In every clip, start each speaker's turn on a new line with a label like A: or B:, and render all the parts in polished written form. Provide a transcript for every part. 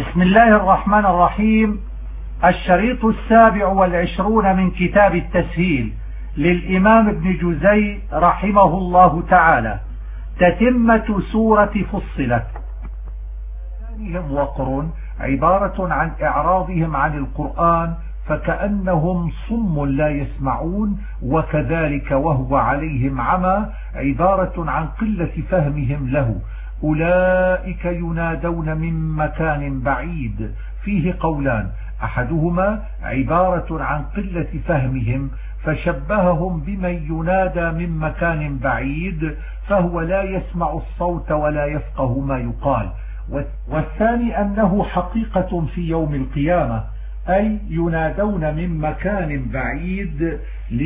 A: بسم الله الرحمن الرحيم. الشريط 27 من كتاب التسهيل للإمام ابن جزي رحمه الله تعالى، تتمة سورة فصلت. وقر عبارة عن إعراضهم عن القرآن فكأنهم صم لا يسمعون، وكذلك وهو عليهم عمى عبارة عن قلة فهمهم له. أولئك ينادون من مكان بعيد، فيه قولان، أحدهما عبارة عن قلة فهمهم فشبههم بمن ينادى من مكان بعيد فهو لا يسمع الصوت ولا يفقه ما يقال، والثاني أنه حقيقة في يوم القيامة، أي ينادون من مكان بعيد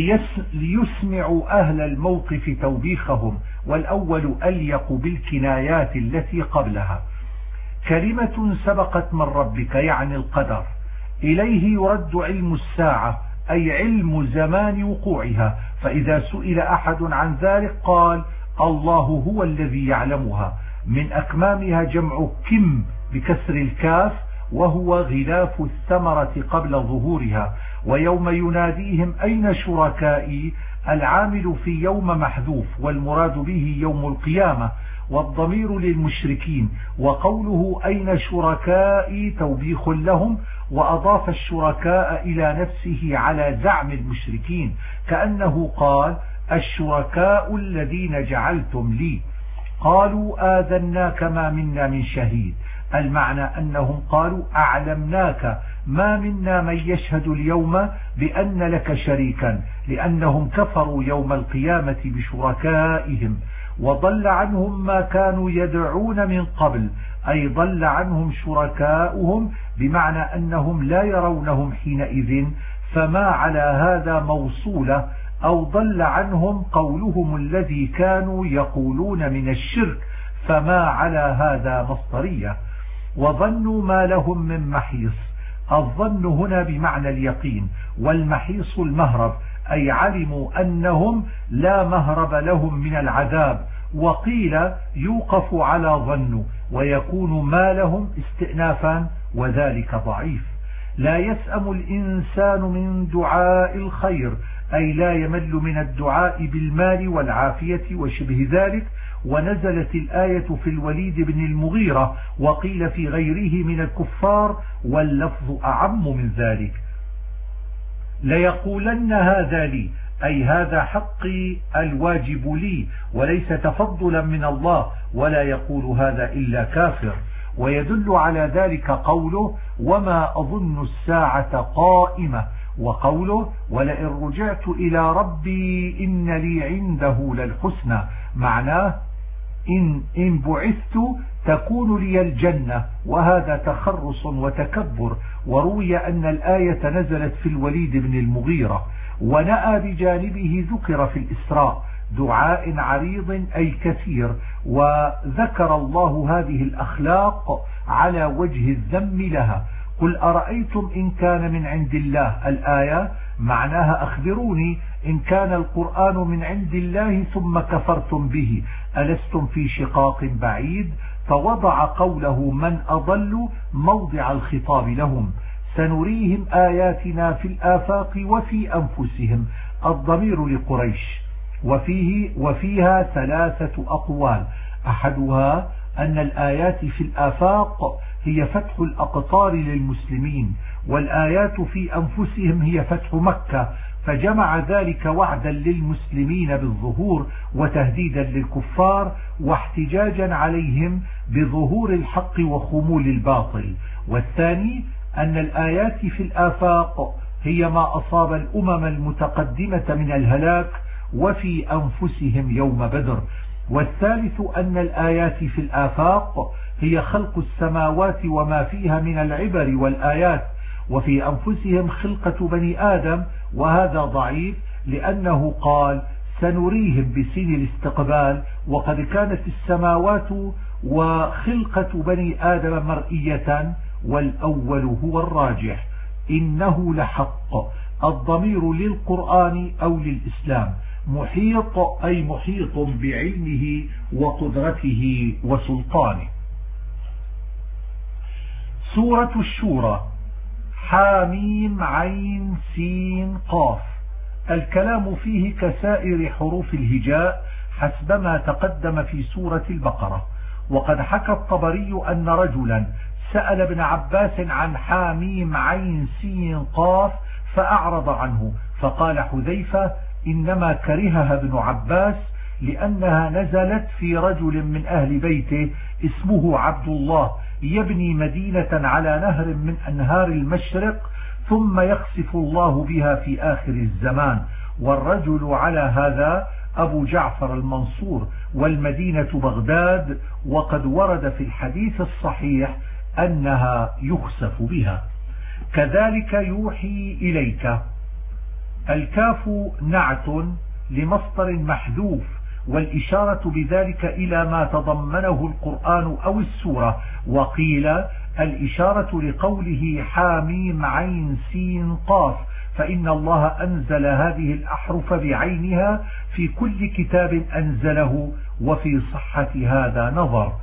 A: ليسمعوا أهل الموقف توبيخهم، والأول أليق بالكنايات التي قبلها. كلمة سبقت من ربك يعني القدر، إليه يرد علم الساعة أي علم زمان وقوعها، فإذا سئل أحد عن ذلك قال الله هو الذي يعلمها. من أكمامها جمع كم بكسر الكاف، وهو غلاف الثمرة قبل ظهورها. ويوم يناديهم أين شركائي، العامل في يوم محذوف والمراد به يوم القيامة، والضمير للمشركين، وقوله أين شركائي توبيخ لهم، وأضاف الشركاء إلى نفسه على زعم المشركين، كأنه قال الشركاء الذين جعلتم لي. قالوا آذناك ما منا من شهيد، المعنى أنهم قالوا أعلمناك ما منا من يشهد اليوم بأن لك شريكا، لأنهم كفروا يوم القيامة بشركائهم. وضل عنهم ما كانوا يدعون من قبل، أي ضل عنهم شركاؤهم، بمعنى أنهم لا يرونهم حينئذ، فما على هذا موصولة، أو ضل عنهم قولهم الذي كانوا يقولون من الشرك، فما على هذا مصدرية. وظنوا ما لهم من محيص، الظن هنا بمعنى اليقين، والمحيص المهرب، أي علموا أنهم لا مهرب لهم من العذاب. وقيل يوقف على ظن ويكون ما لهم استئنافا، وذلك ضعيف. لا يسأم الإنسان من دعاء الخير، أي لا يمل من الدعاء بالمال والعافية وشبه ذلك. ونزلت الآية في الوليد بن المغيرة، وقيل في غيره من الكفار، واللفظ أعم من ذلك. ليقولن هذا لي، أي هذا حقي الواجب لي، وليس تفضلا من الله، ولا يقول هذا إلا كافر. ويدل على ذلك قوله وما أظن الساعة قائمة، وقوله ولئن رجعت إلى ربي إن لي عنده للحسنى، معناه إن بعثت تكون لي الجنة، وهذا تخرص وتكبر. وروي أن الآية نزلت في الوليد بن المغيرة. ونأى بجانبه ذكر في الإسراء دعاء عريض أي كثير، وذكر الله هذه الأخلاق على وجه الذم لها. قل أرأيتم إن كان من عند الله، الآية معناها أخبروني إن كان القرآن من عند الله ثم كفرتم به ألستم في شقاق بعيد. فوضع قوله من أضل موضع الخطاب لهم. سنريهم آياتنا في الآفاق وفي أنفسهم، الضمير لقريش. وفيها ثلاثة أقوال، أحدها أن الآيات في الآفاق هي فتح الأقطار للمسلمين، والآيات في أنفسهم هي فتح مكة، فجمع ذلك وعدا للمسلمين بالظهور وتهديدا للكفار واحتجاجا عليهم بظهور الحق وخمول الباطل. والثاني أن الآيات في الآفاق هي ما أصاب الأمم المتقدمة من الهلاك وفي أنفسهم يوم بدر. والثالث أن الآيات في الآفاق هي خلق السماوات وما فيها من العبر والآيات، وفي أنفسهم خلقة بني آدم، وهذا ضعيف لأنه قال سنريهم بسين الاستقبال، وقد كانت السماوات وخلقة بني آدم مرئية، والأول هو الراجح. إنه لحق، الضمير للقرآن أو للإسلام. محيط أي محيط بعلمه وقدرته وسلطانه. سورة الشورى حاميم عين سين قاف. الكلام فيه كسائر حروف الهجاء حسبما تقدم في سورة البقرة. وقد حكى الطبري أن رجلا سأل ابن عباس عن حاميم عين سين قاف فأعرض عنه، فقال حذيفة إنما كرهها ابن عباس لأنها نزلت في رجل من أهل بيته اسمه عبد الله يبني مدينة على نهر من أنهار المشرق ثم يخسف الله بها في آخر الزمان، والرجل على هذا أبو جعفر المنصور، والمدينة بغداد، وقد ورد في الحديث الصحيح أنها يخسف بها. كذلك يوحي إليك. الكاف نعت لمصدر محذوف، والإشارة بذلك إلى ما تضمنه القرآن أو السورة. وقيل الإشارة لقوله حاميم عين سين قاف، فإن الله أنزل هذه الأحرف بعينها في كل كتاب أنزله، وفي صحة هذا نظر.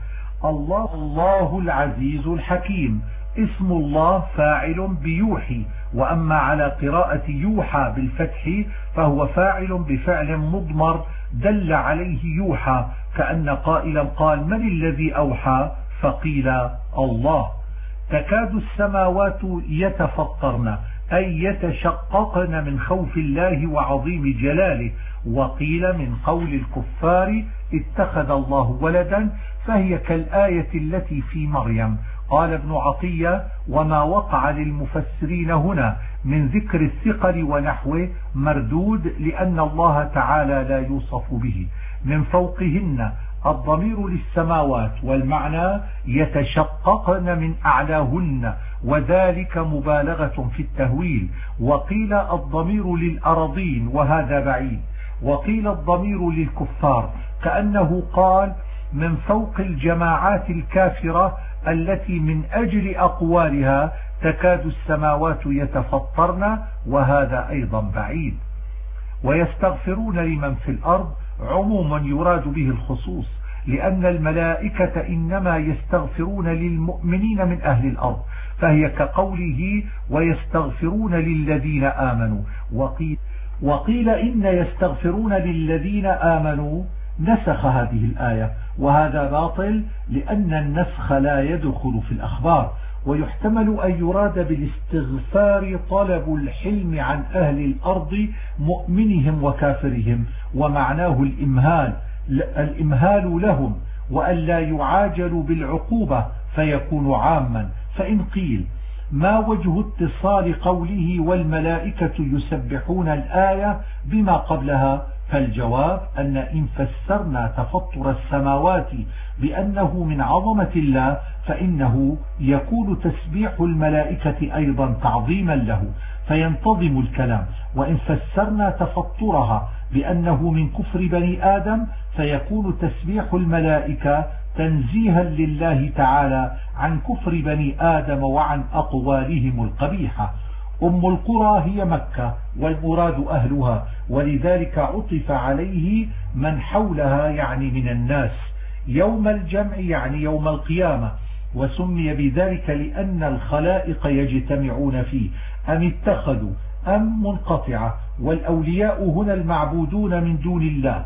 A: الله العزيز الحكيم. اسم الله فاعل بيوحي، وأما على قراءة يوحى بالفتح فهو فاعل بفعل مضمر دل عليه يوحى، كأن قائلا قال من الذي أوحى؟ فقيل الله. تكاد السماوات يتفطرن أي يتشققن من خوف الله وعظيم جلاله. وقيل من قول الكفار اتخذ الله ولدا، فهي كالآية التي في مريم. قال ابن عطية وما وقع للمفسرين هنا من ذكر الثقل ونحوه مردود، لأن الله تعالى لا يوصف به. من فوقهن الضمير للسماوات، والمعنى يتشققن من أعلاهن، وذلك مبالغة في التهويل. وقيل الضمير للأرضين وهذا بعيد. وقيل الضمير للكفار، كأنه قال من فوق الجماعات الكافرة التي من أجل أقوالها تكاد السماوات يتفطرن، وهذا أيضا بعيد. ويستغفرون لمن في الأرض عموما يراد به الخصوص، لأن الملائكة إنما يستغفرون للمؤمنين من أهل الأرض، فهي كقوله ويستغفرون للذين آمنوا. وقيل إن يستغفرون للذين آمنوا نسخ هذه الآية، وهذا باطل لأن النسخ لا يدخل في الأخبار. ويحتمل أن يراد بالاستغفار طلب الحلم عن أهل الأرض مؤمنهم وكافرهم، ومعناه الإمهال لهم، وأن لا يعاجلوا بالعقوبة فيكون عاما. فإن قيل ما وجه اتصال قوله والملائكة يسبحون الآية بما قبلها؟ فالجواب أن إن فسرنا تفطر السماوات بأنه من عظمة الله، فإنه يكون تسبيح الملائكة أيضا تعظيما له فينتظم الكلام. وإن فسرنا تفطرها بأنه من كفر بني آدم، فيكون تسبيح الملائكة تنزيها لله تعالى عن كفر بني آدم وعن أقوالهم القبيحة. أم القرى هي مكة والمراد أهلها، ولذلك عطف عليه من حولها يعني من الناس. يوم الجمع يعني يوم القيامة، وسمي بذلك لأن الخلائق يجتمعون فيه. أم اتخذوا أم منقطعة، والأولياء هنا المعبودون من دون الله،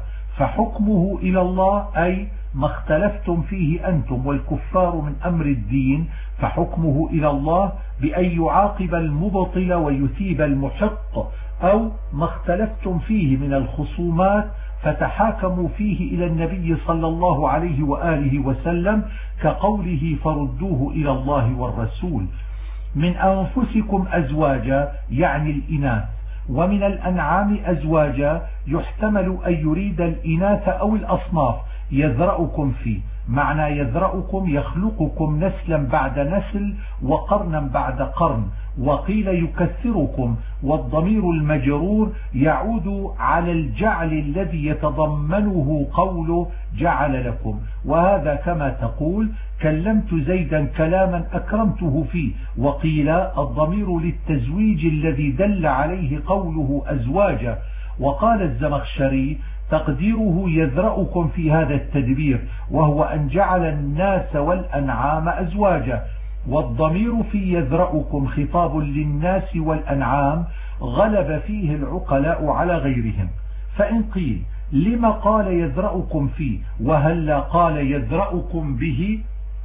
A: فحكمه إلى الله أي ما اختلفتم فيه أنتم والكفار من أمر الدين، فحكمه إلى الله بأن يعاقب المبطل ويثيب المحق، أو ما اختلفتم فيه من الخصومات فتحاكموا فيه إلى النبي صلى الله عليه وآله وسلم، كقوله فردوه إلى الله والرسول. من أنفسكم أزواجا يعني الإناث، ومن الأنعام أزواجا يحتمل أن يريد الإناث أو الأصناف يذرأكم فيه. معنى يذرأكم يخلقكم نسلا بعد نسل وقرنا بعد قرن. وقيل يكثركم، والضمير المجرور يعود على الجعل الذي يتضمنه قوله جعل لكم، وهذا كما تقول كلمت زيدا كلاما أكرمته فيه. وقيل الضمير للتزويج الذي دل عليه قوله أزواجا. وقال الزمخشري تقديره يذرأكم في هذا التدبير، وهو أن جعل الناس والأنعام أزواجا. والضمير في يذرأكم خطاب للناس والأنعام غلب فيه العقلاء على غيرهم. فإن قيل لما قال يذرأكم فيه وهلا قال يذرأكم به،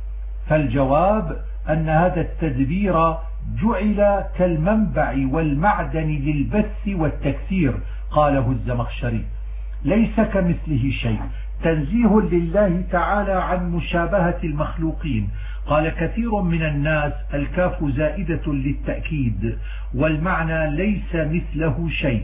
A: فالجواب أن هذا التدبير جعل كالمنبع والمعدن للبث والتكثير. قاله الزمخشري: ليس كمثله شيء، تنزيه لله تعالى عن مشابهة المخلوقين. قال كثير من الناس: الكاف زائدة للتأكيد، والمعنى ليس مثله شيء.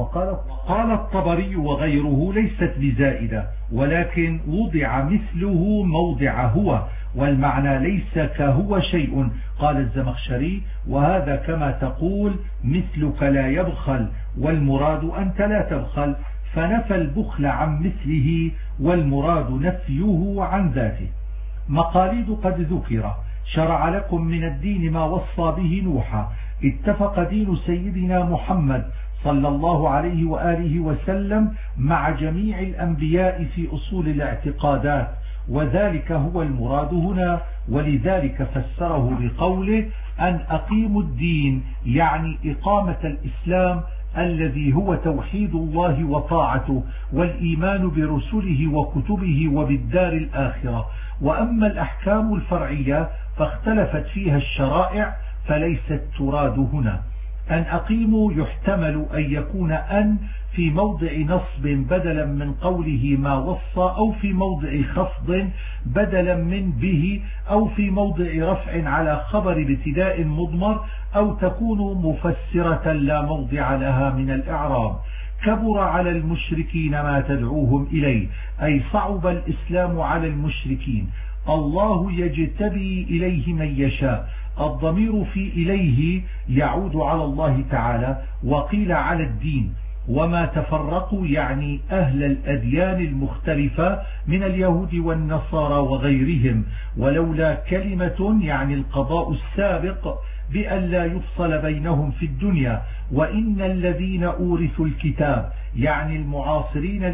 A: وقال الطبري وغيره: ليست بزائدة، ولكن وضع مثله موضع هو، والمعنى ليس كهو شيء. قال الزمخشري: وهذا كما تقول مثلك لا يبخل، والمراد أنت لا تبخل، فنفى البخل عن مثله، والمراد نفيه عن ذاته. مقاليد قد ذكر: شرع لكم من الدين ما وصى به نوحا. اتفق دين سيدنا محمد صلى الله عليه وآله وسلم مع جميع الأنبياء في أصول الاعتقادات، وذلك هو المراد هنا. ولذلك فسره بقوله: أن أقيموا الدين، يعني إقامة الإسلام الذي هو توحيد الله وطاعته والإيمان برسله وكتبه وبالدار الآخرة. وأما الأحكام الفرعية فاختلفت فيها الشرائع، فليست تراد هنا. أن أقيموا يحتمل أن يكون أن في موضع نصب بدلا من قوله ما وصى، أو في موضع خفض بدلا من به، أو في موضع رفع على خبر ابتداء مضمر، أو تكون مفسرة لا موضع لها من الإعراب. كبر على المشركين ما تدعوهم إليه، أي صعب الإسلام على المشركين. الله يجتبي إليه من يشاء. الضمير في إليه يعود على الله تعالى، وقيل على الدين. وما تفرقوا يعني أهل الأديان المختلفة من اليهود والنصارى وغيرهم، ولولا كلمة يعني القضاء السابق بأن لا يفصل بينهم في الدنيا. وإن الذين أورثوا الكتاب يعني المعاصرين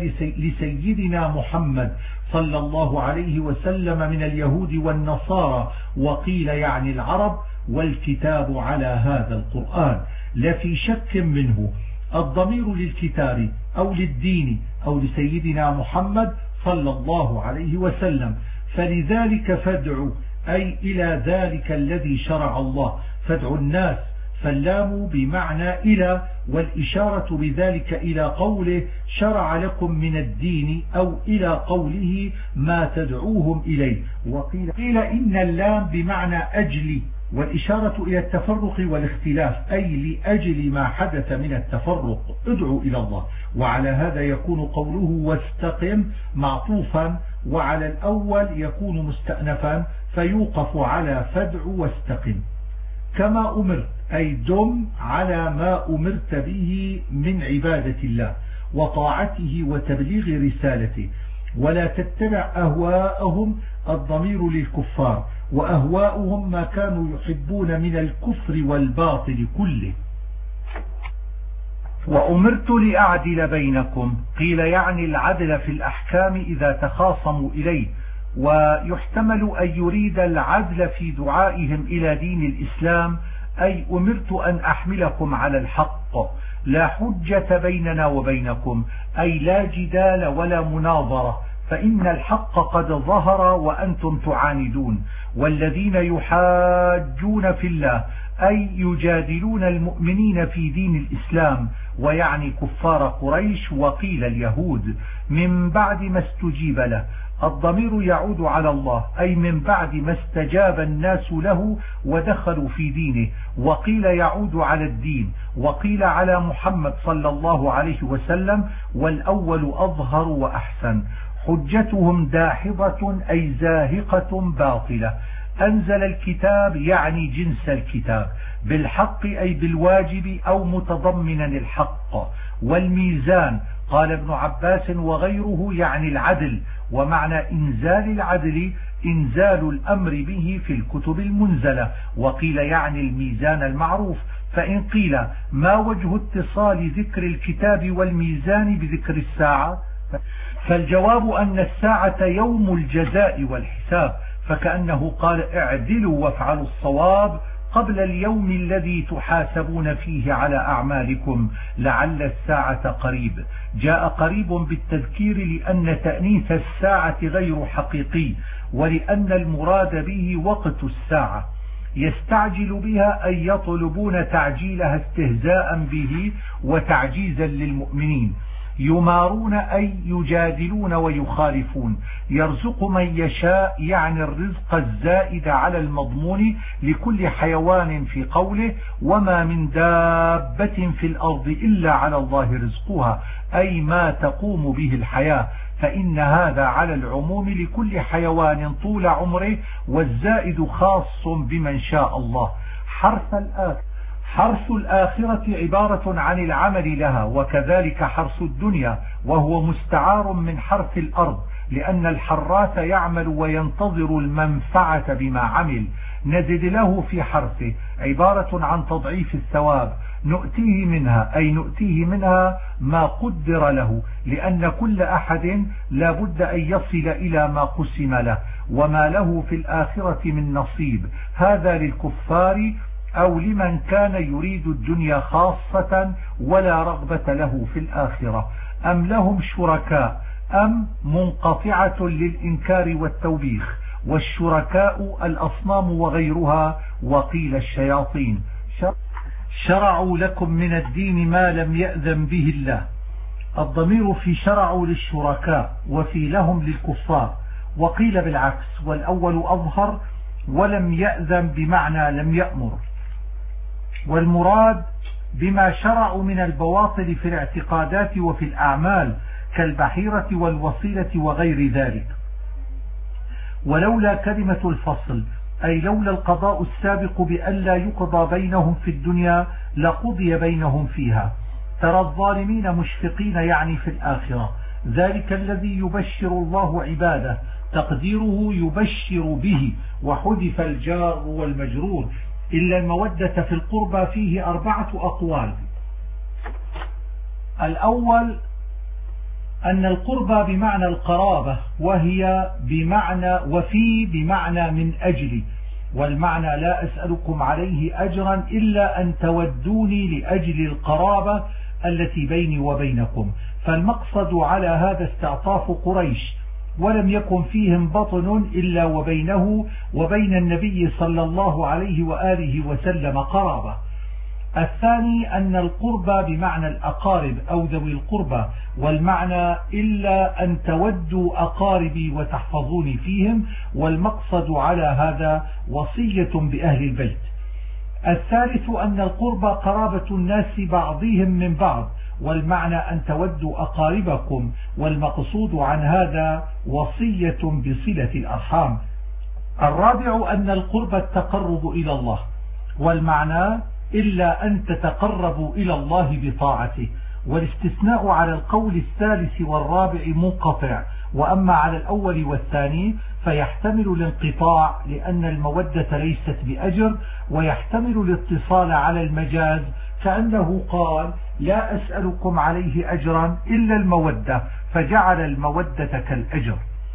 A: لسيدنا محمد صلى الله عليه وسلم من اليهود والنصارى، وقيل يعني العرب، والكتاب على هذا القرآن لفي شك منه. الضمير للكتاب أو للدين أو لسيدنا محمد صلى الله عليه وسلم. فلذلك فادعوا، أي إلى ذلك الذي شرع الله، فادعوا الناس. فاللام بمعنى إلى، والإشارة بذلك إلى قوله شرع لكم من الدين، أو إلى قوله ما تدعوهم إليه. وقيل إن اللام بمعنى أجل، والإشارة إلى التفرق والاختلاف، أي لأجل ما حدث من التفرق ادعوا إلى الله. وعلى هذا يكون قوله واستقم معطوفا، وعلى الأول يكون مستأنفا، فيوقف على فادع واستقم. كما أمرت، أي دم على ما أمرت به من عبادة الله وطاعته وتبليغ رسالته، ولا تتبع أهواءهم. الضمير للكفار، وأهواؤهم ما كانوا يحبون من الكفر والباطل كله. وأمرت لأعدل بينكم، قيل يعني العدل في الأحكام إذا تخاصموا إليه، ويحتمل أن يريد العدل في دعائهم إلى دين الإسلام، أي أمرت أن أحملكم على الحق، لا حجة بيننا وبينكم، أي لا جدال ولا مناظرة، فإن الحق قد ظهر وأنتم تعاندون. والذين يحاجون في الله أي يجادلون المؤمنين في دين الإسلام، ويعني كفار قريش، وقيل اليهود، من بعد ما استجيب له. الضمير يعود على الله، أي من بعد ما استجاب الناس له ودخلوا في دينه. وقيل يعود على الدين، وقيل على محمد صلى الله عليه وسلم، والأول أظهر وأحسن. حجتهم داحضة أي زاهقة باطلة. أنزل الكتاب يعني جنس الكتاب، بالحق أي بالواجب أو متضمنا الحق. والميزان قال ابن عباس وغيره يعني العدل، ومعنى إنزال العدل إنزال الأمر به في الكتب المنزلة. وقيل يعني الميزان المعروف. فإن قيل ما وجه اتصال ذكر الكتاب والميزان بذكر الساعة، فالجواب أن الساعة يوم الجزاء والحساب، فكأنه قال اعدلوا وافعلوا الصواب قبل اليوم الذي تحاسبون فيه على أعمالكم لعل الساعة قريب. جاء قريب بالتذكير لأن تأنيث الساعة غير حقيقي، ولأن المراد به وقت الساعة يستعجل بها أي يطلبون تعجيلها استهزاء به وتعجيزا للمؤمنين. يمارون أي يجادلون ويخالفون. يرزق من يشاء يعني الرزق الزائد على المضمون لكل حيوان في قوله وما من دابة في الأرض إلا على الله رزقها أي ما تقوم به الحياة، فإن هذا على العموم لكل حيوان طول عمره، والزائد خاص بمن شاء الله. حرث الآخرة عبارة عن العمل لها، وكذلك حرث الدنيا، وهو مستعار من حرث الأرض، لأن الحراث يعمل وينتظر المنفعة بما عمل. نزد له في حرثه عبارة عن تضعيف الثواب، نؤتيه منها أي نؤتيه منها ما قدر له، لأن كل أحد لا بد أن يصل إلى ما قسم له، وما له في الآخرة من نصيب. هذا للكفار أو لمن كان يريد الدنيا خاصة ولا رغبة له في الآخرة. أم لهم شركاء، أم منقطعة للإنكار والتوبيخ، والشركاء الأصنام وغيرها، وقيل الشياطين. شرعوا لكم من الدين ما لم يأذن به الله. الضمير في شرعوا للشركاء وفي لهم للكفار، وقيل بالعكس، والأول أظهر، ولم يأذن بمعنى لم يأمر. والمراد بما شرعوا من البواطل في الاعتقادات وفي الأعمال كالبحيرة والوصيلة وغير ذلك. ولولا كلمة الفصل أي لولا القضاء السابق بألا يقضى بينهم في الدنيا لقضي بينهم فيها. ترى الظالمين مشفقين يعني في الآخرة. ذلك الذي يبشر الله عباده، تقديره يبشر به، وحذف الجار والمجرور. إلا المودة في القربى فيه 4 أقوال. الأول أن القربى بمعنى القرابة، وهي بمعنى من أجل، والمعنى لا أسألكم عليه أجرا إلا أن تودوني لأجل القرابة التي بيني وبينكم. فالمقصد على هذا استعطاف قريش، ولم يكن فيهم بطن إلا وبينه وبين النبي صلى الله عليه وآله وسلم قرابة. الثاني أن القربى بمعنى الأقارب أو ذوي القربى، والمعنى إلا أن تودوا أقاربي وتحفظوني فيهم، والمقصد على هذا وصية بأهل البيت. الثالث أن القربى قرابة الناس بعضهم من بعض، والمعنى أن تودوا أقاربكم، والمقصود عن هذا وصية بصلة الأرحام. الرابع أن القربى التقرب إلى الله، والمعنى إلا أن تتقربوا إلى الله بطاعته. والاستثناء على القول الثالث والرابع منقطع، وأما على الأول والثاني فيحتمل الانقطاع لأن المودة ليست بأجر، ويحتمل الاتصال على المجاز كأنه قال لا أسألكم عليه أجرا إلا المودة، فجعل المودة كالأجر.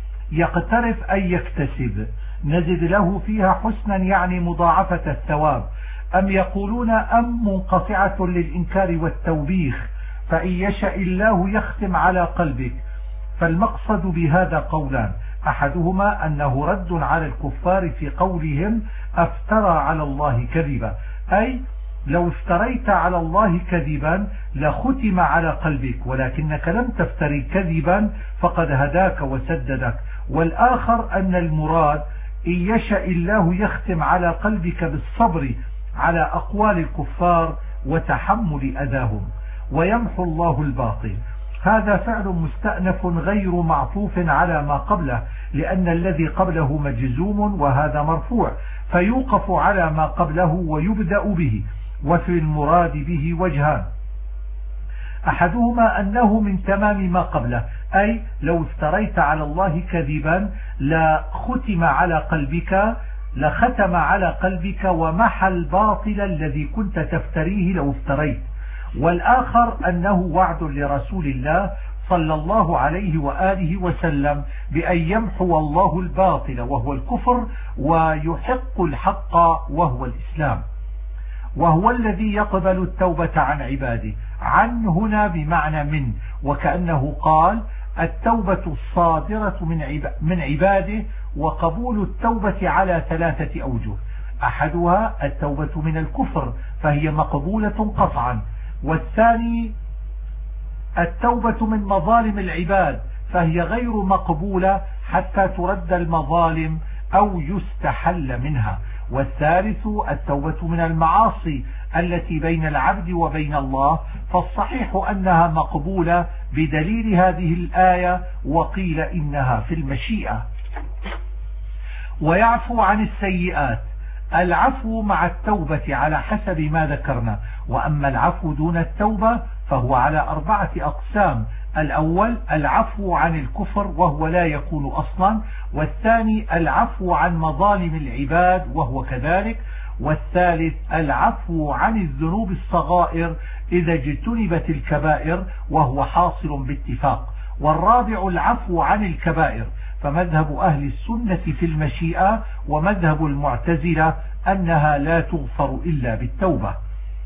A: يقترف أي يكتسب، نزد له فيها حسنا يعني مضاعفة الثواب. أم يقولون أم منقطعة للإنكار والتوبيخ، فإن يشاء الله يختم على قلبك. فالمقصد بهذا قولان، أحدهما أنه رد على الكفار في قولهم أفترى على الله كذبا، أي لو افتريت على الله كذبا لختم على قلبك، ولكنك لم تفتري كذبا فقد هداك وسددك. والآخر أن المراد إن يشاء الله يختم على قلبك بالصبر على أقوال الكفار وتحمل أذاهم، ويمحو الله الباطل. هذا فعل مستأنف غير معطوف على ما قبله، لأن الذي قبله مجزوم وهذا مرفوع، فيوقف على ما قبله ويبدأ به. وفي المراد به وجهان، أحدهما أنه من تمام ما قبله، أي لو افتريت على الله كذبا لختم على قلبك ومحى الباطل الذي كنت تفتريه لو افتريت. والآخر أنه وعد لرسول الله صلى الله عليه وآله وسلم بأن يمحو الله الباطل وهو الكفر ويحق الحق وهو الإسلام، وهو الذي يقبل التوبة عن عباده. عن هنا بمعنى من، وكأنه قال التوبة الصادرة من عباده. وقبول التوبة على 3 أوجه: أحدها التوبة من الكفر فهي مقبولة قطعا، والثاني التوبة من مظالم العباد فهي غير مقبولة حتى ترد المظالم أو يستحل منها، والثالث التوبة من المعاصي التي بين العبد وبين الله، فالصحيح أنها مقبولة بدليل هذه الآية، وقيل إنها في المشيئة. ويعفو عن السيئات. العفو مع التوبة على حسب ما ذكرنا، وأما العفو دون التوبة فهو على 4 أقسام: الأول العفو عن الكفر وهو لا يكون أصلا، والثاني العفو عن مظالم العباد وهو كذلك، والثالث العفو عن الذنوب الصغائر إذا اجتنبت الكبائر وهو حاصل باتفاق، والرابع العفو عن الكبائر. فمذهب أهل السنة في المشيئة، ومذهب المعتزلة أنها لا تغفر إلا بالتوبة.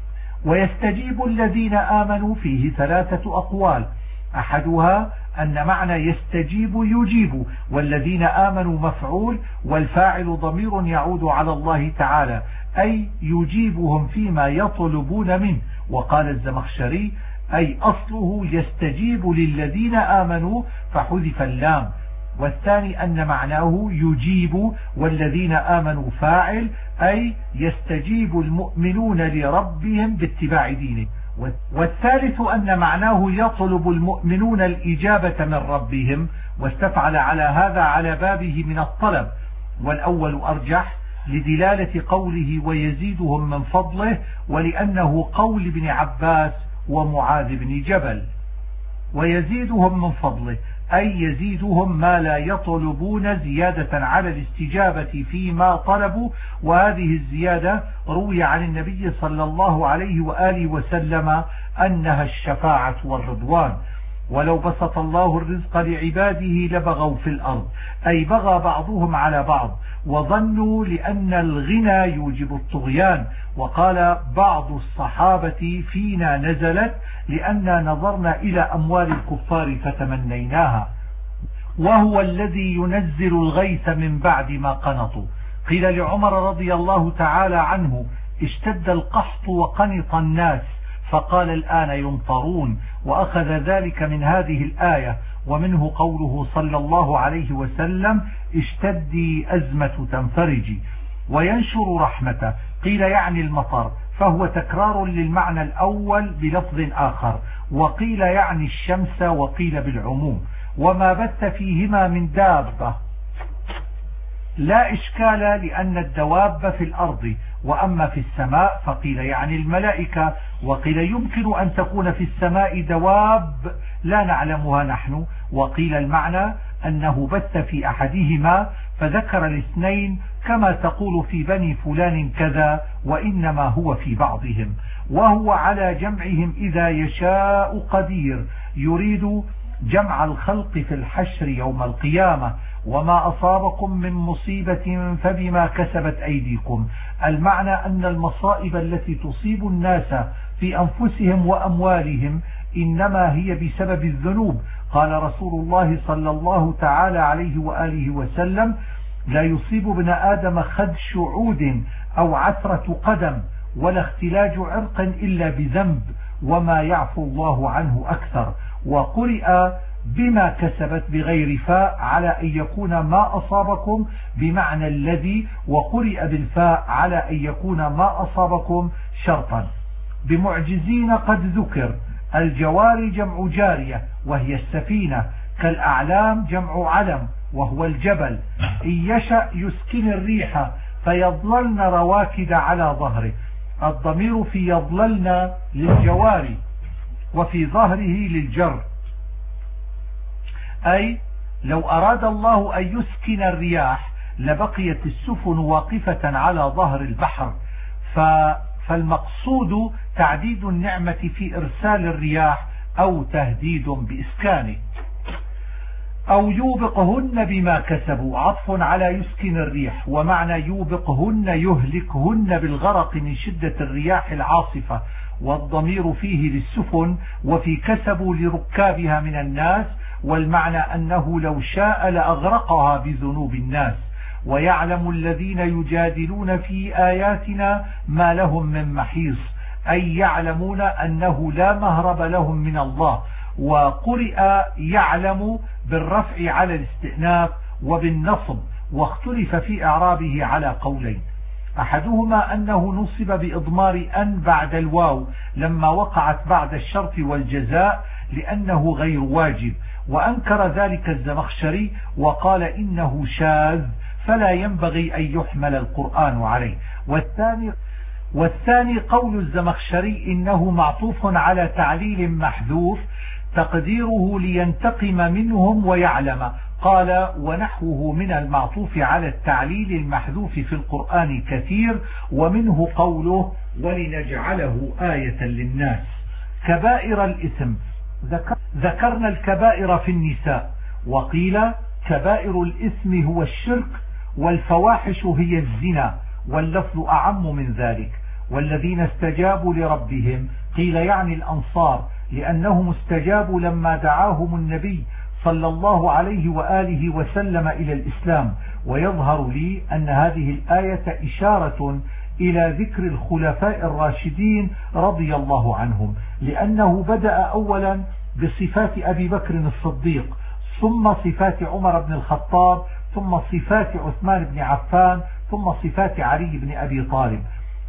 A: ويستجيب الذين آمنوا فيه 3 أقوال: أحدها أن معنى يستجيب يجيب، والذين آمنوا مفعول، والفاعل ضمير يعود على الله تعالى، أي يجيبهم فيما يطلبون منه. وقال الزمخشري: أي أصله يستجيب للذين آمنوا فحذف اللام. والثاني أن معناه يجيب والذين آمنوا فاعل، أي يستجيب المؤمنون لربهم باتباع دينه. والثالث أن معناه يطلب المؤمنون الإجابة من ربهم، واستفعل على هذا على بابه من الطلب. والأول أرجح لدلالة قوله ويزيدهم من فضله، ولأنه قول ابن عباس ومعاذ بن جبل. ويزيدهم من فضله أي يزيدهم ما لا يطلبون زيادة على الاستجابة فيما طلبوا، وهذه الزيادة روي عن النبي صلى الله عليه وآله وسلم أنها الشفاعة والرضوان. ولو بسط الله الرزق لعباده لبغوا في الأرض، أي بغى بعضهم على بعض، وظنوا لأن الغنى يوجب الطغيان. وقال بعض الصحابة فينا نزلت لأننا نظرنا إلى أموال الكفار فتمنيناها. وهو الذي ينزل الغيث من بعد ما قنطوا. قيل لعمر رضي الله تعالى عنه: اشتد القحط وقنط الناس، فقال الآن يمطرون، وأخذ ذلك من هذه الآية. ومنه قوله صلى الله عليه وسلم: اشتدي أزمة تنفرجي. وينشر رحمته، قيل يعني المطر، فهو تكرار للمعنى الأول بلفظ آخر، وقيل يعني الشمس، وقيل بالعموم. وما بث فيهما من دابة لا إشكال، لأن الدواب في الأرض، وأما في السماء فقيل يعني الملائكة، وقيل يمكن أن تكون في السماء دواب لا نعلمها نحن، وقيل المعنى أنه بث في أحدهما فذكر الاثنين، كما تقول في بني فلان كذا، وإنما هو في بعضهم. وهو على جمعهم إذا يشاء قدير، يريد جمع الخلق في الحشر يوم القيامة. وما أصابكم من مصيبة فبما كسبت أيديكم. المعنى أن المصائب التي تصيب الناس في أنفسهم وأموالهم إنما هي بسبب الذنوب. قال رسول الله صلى الله تعالى عليه وآله وسلم: لا يصيب ابن آدم خدش عود أو عثرة قدم ولا اختلاج عرق إلا بذنب، وما يعفو الله عنه أكثر. وقرئ بما كسبت بغير فاء على أن يكون ما أصابكم بمعنى الذي، وقرئ بالفاء على أن يكون ما أصابكم شرطا. بمعجزين قد ذكر. الجوار جمع جارية وهي السفينة، كالأعلام جمع علم وهو الجبل. إن يشأ يسكن الريح فيظللن رواكد على ظهره. الضمير في يظللن للجوار، وفي ظهره للجر، أي لو أراد الله أن يسكن الرياح لبقيت السفن واقفة على ظهر البحر. فالمقصود تعديد النعمة في إرسال الرياح أو تهديد بإسكانه. أو يوبقهن بما كسبوا، عطف على يسكن الريح، ومعنى يوبقهن يهلكهن بالغرق من شدة الرياح العاصفة، والضمير فيه للسفن، وفي كسبوا لركابها من الناس، والمعنى أنه لو شاء لأغرقها بذنوب الناس. ويعلم الذين يجادلون في آياتنا ما لهم من محيص، أي يعلمون أنه لا مهرب لهم من الله. وقرئ يعلم بالرفع على الاستئناف وبالنصب، واختلف في إعرابه على قولين، أحدهما أنه نصب بإضمار أن بعد الواو لما وقعت بعد الشرط والجزاء لأنه غير واجب، وأنكر ذلك الزمخشري وقال إنه شاذ فلا ينبغي أن يحمل القرآن عليه. والثاني قول الزمخشري إنه معطوف على تعليل محذوف تقديره لينتقم منهم ويعلم. قال ونحوه من المعطوف على التعليل المحذوف في القرآن كثير، ومنه قوله ولنجعله آية للناس. كبائر الإثم، ذكرنا الكبائر في النساء، وقيل كبائر الإثم هو الشرك، والفواحش هي الزنا، واللفظ أعم من ذلك. والذين استجابوا لربهم قيل يعني الأنصار، لأنهم استجابوا لما دعاهم النبي صلى الله عليه وآله وسلم إلى الإسلام. ويظهر لي أن هذه الآية إشارة إلى ذكر الخلفاء الراشدين رضي الله عنهم، لأنه بدأ أولا بصفات أبي بكر الصديق، ثم صفات عمر بن الخطاب، ثم صفات عثمان بن عفان، ثم صفات علي بن أبي طالب.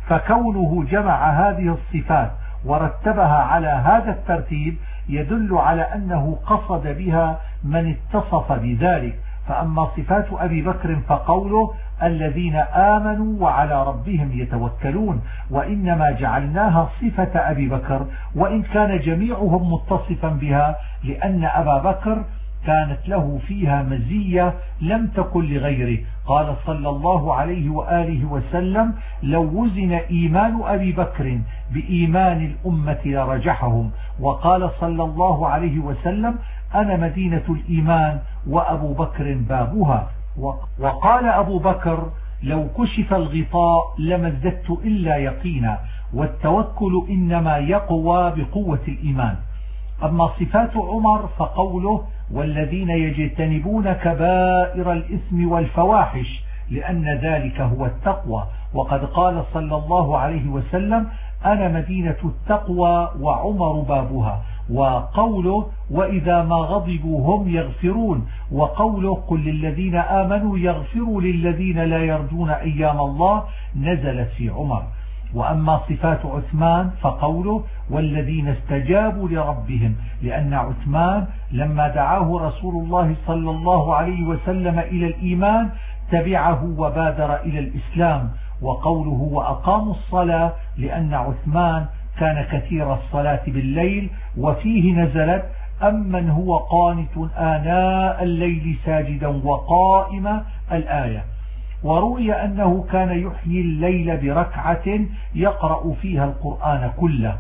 A: فكونه جمع هذه الصفات ورتبها على هذا الترتيب يدل على أنه قصد بها من اتصف بذلك. فأما صفات أبي بكر فقوله الذين آمنوا وعلى ربهم يتوكلون، وإنما جعلناها صفة أبي بكر وإن كان جميعهم متصفا بها، لأن أبا بكر كانت له فيها مزية لم تكن لغيره. قال صلى الله عليه وآله وسلم لو وزن إيمان أبي بكر بإيمان الأمة لرجحهم. وقال صلى الله عليه وسلم أنا مدينة الإيمان وأبو بكر بابها. وقال أبو بكر لو كشف الغطاء لما ازددت إلا يقينا، والتوكل إنما يقوى بقوة الإيمان. أما صفات عمر فقوله والذين يجتنبون كبائر الإثم والفواحش، لأن ذلك هو التقوى. وقد قال صلى الله عليه وسلم أنا مدينة التقوى وعمر بابها. وقوله وإذا ما غضبوا هم يغفرون، وقوله قل للذين آمنوا يغفروا للذين لا يرجون أيام الله نزلت في عمر. وأما صفات عثمان فقوله والذين استجابوا لربهم، لأن عثمان لما دعاه رسول الله صلى الله عليه وسلم إلى الإيمان تبعه وبادر إلى الإسلام. وقوله وأقاموا الصلاة، لأن عثمان كان كثير الصلاة بالليل، وفيه نزلت أمن هو قانت آناء الليل ساجدا وقائما الآية. وروي أنه كان يحيي الليل بركعة يقرأ فيها القرآن كله.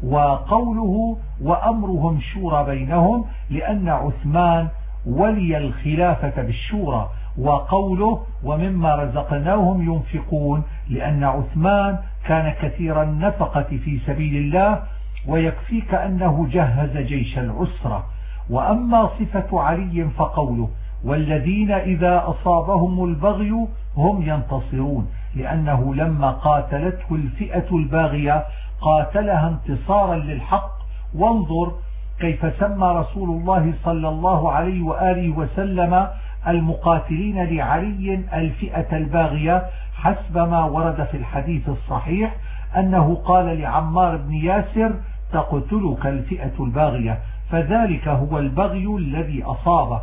A: وقوله وأمرهم شورى بينهم، لأن عثمان ولي الخلافة بالشورى. وقوله ومما رزقناهم ينفقون، لأن عثمان كان كثير النفقة في سبيل الله، ويكفيك أنه جهز جيش العسرة. وأما صفة علي فقوله والذين إذا أصابهم البغي هم ينتصرون، لأنه لما قاتلته الفئة الباغية قاتلها انتصارا للحق. وانظر كيف سمى رسول الله صلى الله عليه وآله وسلم المقاتلين لعلي الفئة الباغية، حسب ما ورد في الحديث الصحيح أنه قال لعمار بن ياسر تقتلك الفئة الباغية، فذلك هو البغي الذي أصابه.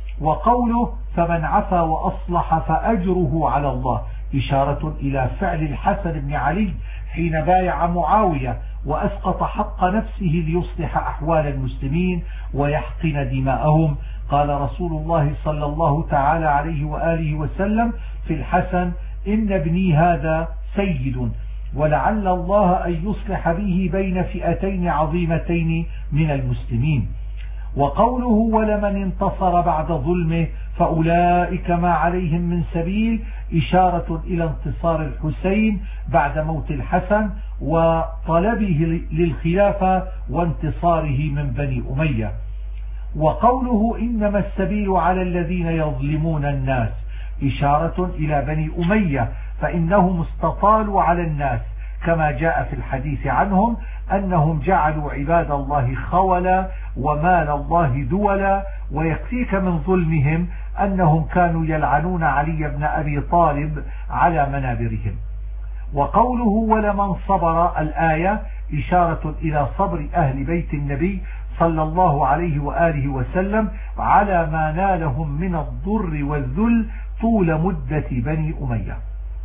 A: وقوله فمن عفا وأصلح فأجره على الله، إشارة إلى فعل الحسن بن علي حين بايع معاوية وأسقط حق نفسه ليصلح أحوال المسلمين ويحقن دماءهم. قال رسول الله صلى الله تعالى عليه وآله وسلم في الحسن إن ابني هذا سيد، ولعل الله أن يصلح به بين فئتين عظيمتين من المسلمين. وقوله ولمن انتصر بعد ظلمه فأولئك ما عليهم من سبيل إشارة إلى انتصار الحسين بعد موت الحسن وطلبه للخلافة وانتصاره من بني أمية. وقوله إنما السبيل على الذين يظلمون الناس إشارة إلى بني أمية فإنهم استطالوا على الناس كما جاء في الحديث عنهم أنهم جعلوا عباد الله خولا ومال الله دولا. ويكفيك من ظلمهم أنهم كانوا يلعنون علي بن أبي طالب على منابرهم. وقوله ولمن صبر الآية إشارة إلى صبر أهل بيت النبي صلى الله عليه وآله وسلم على ما نالهم من الضر والذل طول مدة بني أمية.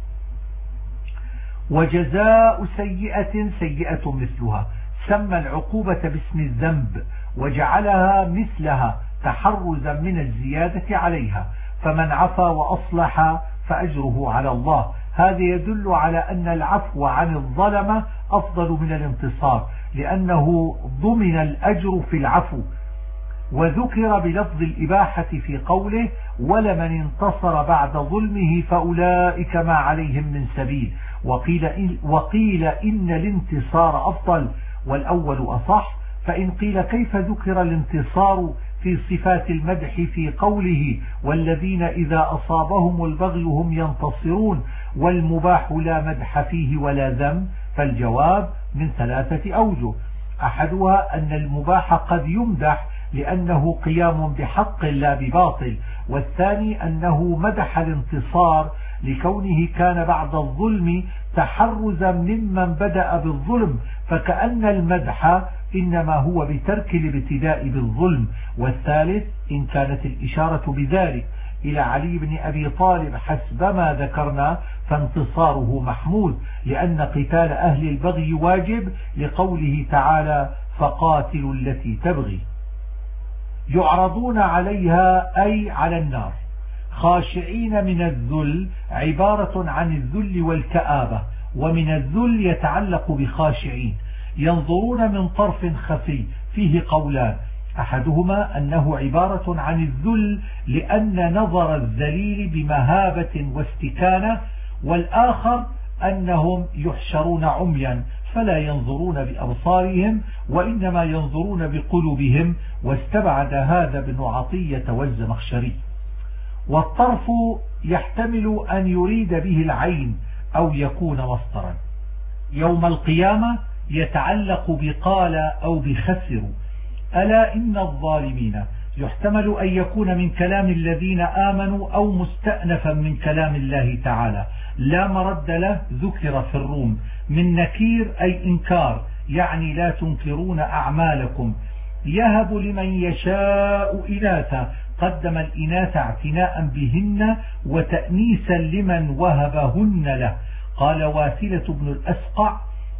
A: وجزاء سيئة سيئة مثلها، سمى العقوبة باسم الذنب وجعلها مثلها تحرزا من الزيادة عليها، فمن عفا وأصلح فأجره على الله. هذا يدل على أن العفو عن الظلمة أفضل من الانتصار لأنه ضمن الأجر في العفو. وذكر بلفظ الإباحة في قوله ولمن انتصر بعد ظلمه فأولئك ما عليهم من سبيل. وقيل إن الانتصار أفضل والأول أصح. فإن قيل كيف ذكر الانتصار في صفات المدح في قوله والذين إذا أصابهم البغي هم ينتصرون والمباح لا مدح فيه ولا ذم؟ فالجواب من 3 أوجه. أحدها أن المباح قد يمدح لأنه قيام بحق لا بباطل، والثاني أنه مدح الانتصار لكونه كان بعد الظلم تحرزا ممن بدأ بالظلم، فكأن المدح إنما هو بترك الابتداء بالظلم. والثالث إن كانت الإشارة بذلك إلى علي بن أبي طالب حسب ما ذكرنا فانتصاره محمود، لأن قتال أهل البغي واجب لقوله تعالى فقاتلوا التي تبغي. يعرضون عليها أي على النار. خاشعين من الذل عبارة عن الذل والكآبة، ومن الذل يتعلق بخاشعين. ينظرون من طرف خفي فيه قولان، أحدهما أنه عبارة عن الذل لأن نظر الذليل بمهابة واستكانة، والآخر أنهم يحشرون عميا فلا ينظرون بأبصارهم وإنما ينظرون بقلوبهم، واستبعد هذا ابن عطية والزمخشري. والطرف يحتمل أن يريد به العين أو يكون مصدرا. يوم القيامة يتعلق بقال أو بخسر. ألا إن الظالمين يحتمل أن يكون من كلام الذين آمنوا أو مستأنفا من كلام الله تعالى لا مرد له. ذكر في الروم من نكير أي إنكار، يعني لا تنكرون أعمالكم. يهب لمن يشاء إناثا، قدم الإناث اعتناء بهن وتأنيسا لمن وهبهن له. قال واثلة بن الأسقع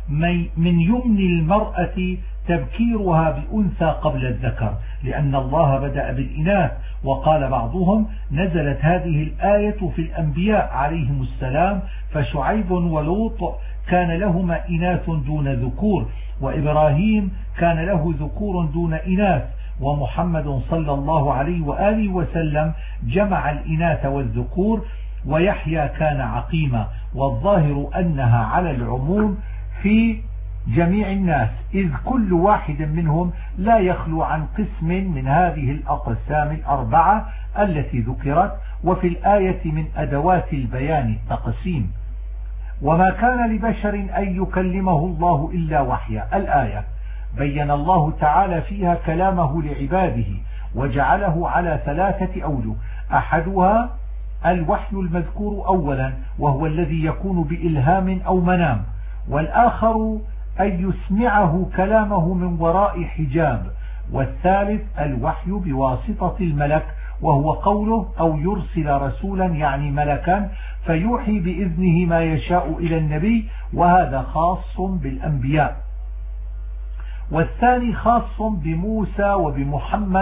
A: من يمن المرأة تبكيرها بأنثى قبل الذكر لأن الله بدأ بالإناث. وقال بعضهم نزلت هذه الآية في الأنبياء عليهم السلام، فشعيب ولوط كان لهما إناث دون ذكور، وإبراهيم كان له ذكور دون إناث، ومحمد صلى الله عليه وآله وسلم جمع الإناث والذكور، ويحيى كان عقيما. والظاهر أنها على العموم في جميع الناس، إذ كل واحد منهم لا يخلو عن قسم من هذه الأقسام الأربعة التي ذكرت. وفي الآية من أدوات البيان التقسيم. وما كان لبشر أن يكلمه الله إلا وحيا. الآية بين الله تعالى فيها كلامه لعباده وجعله على 3 أوجه. أحدها الوحي المذكور أولا وهو الذي يكون بإلهام أو منام، والآخر أن يسمعه كلامه من وراء حجاب، والثالث الوحي بواسطة الملك وهو قوله أو يرسل رسولا يعني ملكا فيوحي بإذنه ما يشاء إلى النبي، وهذا خاص بالأنبياء. والثاني خاص بموسى وبمحمد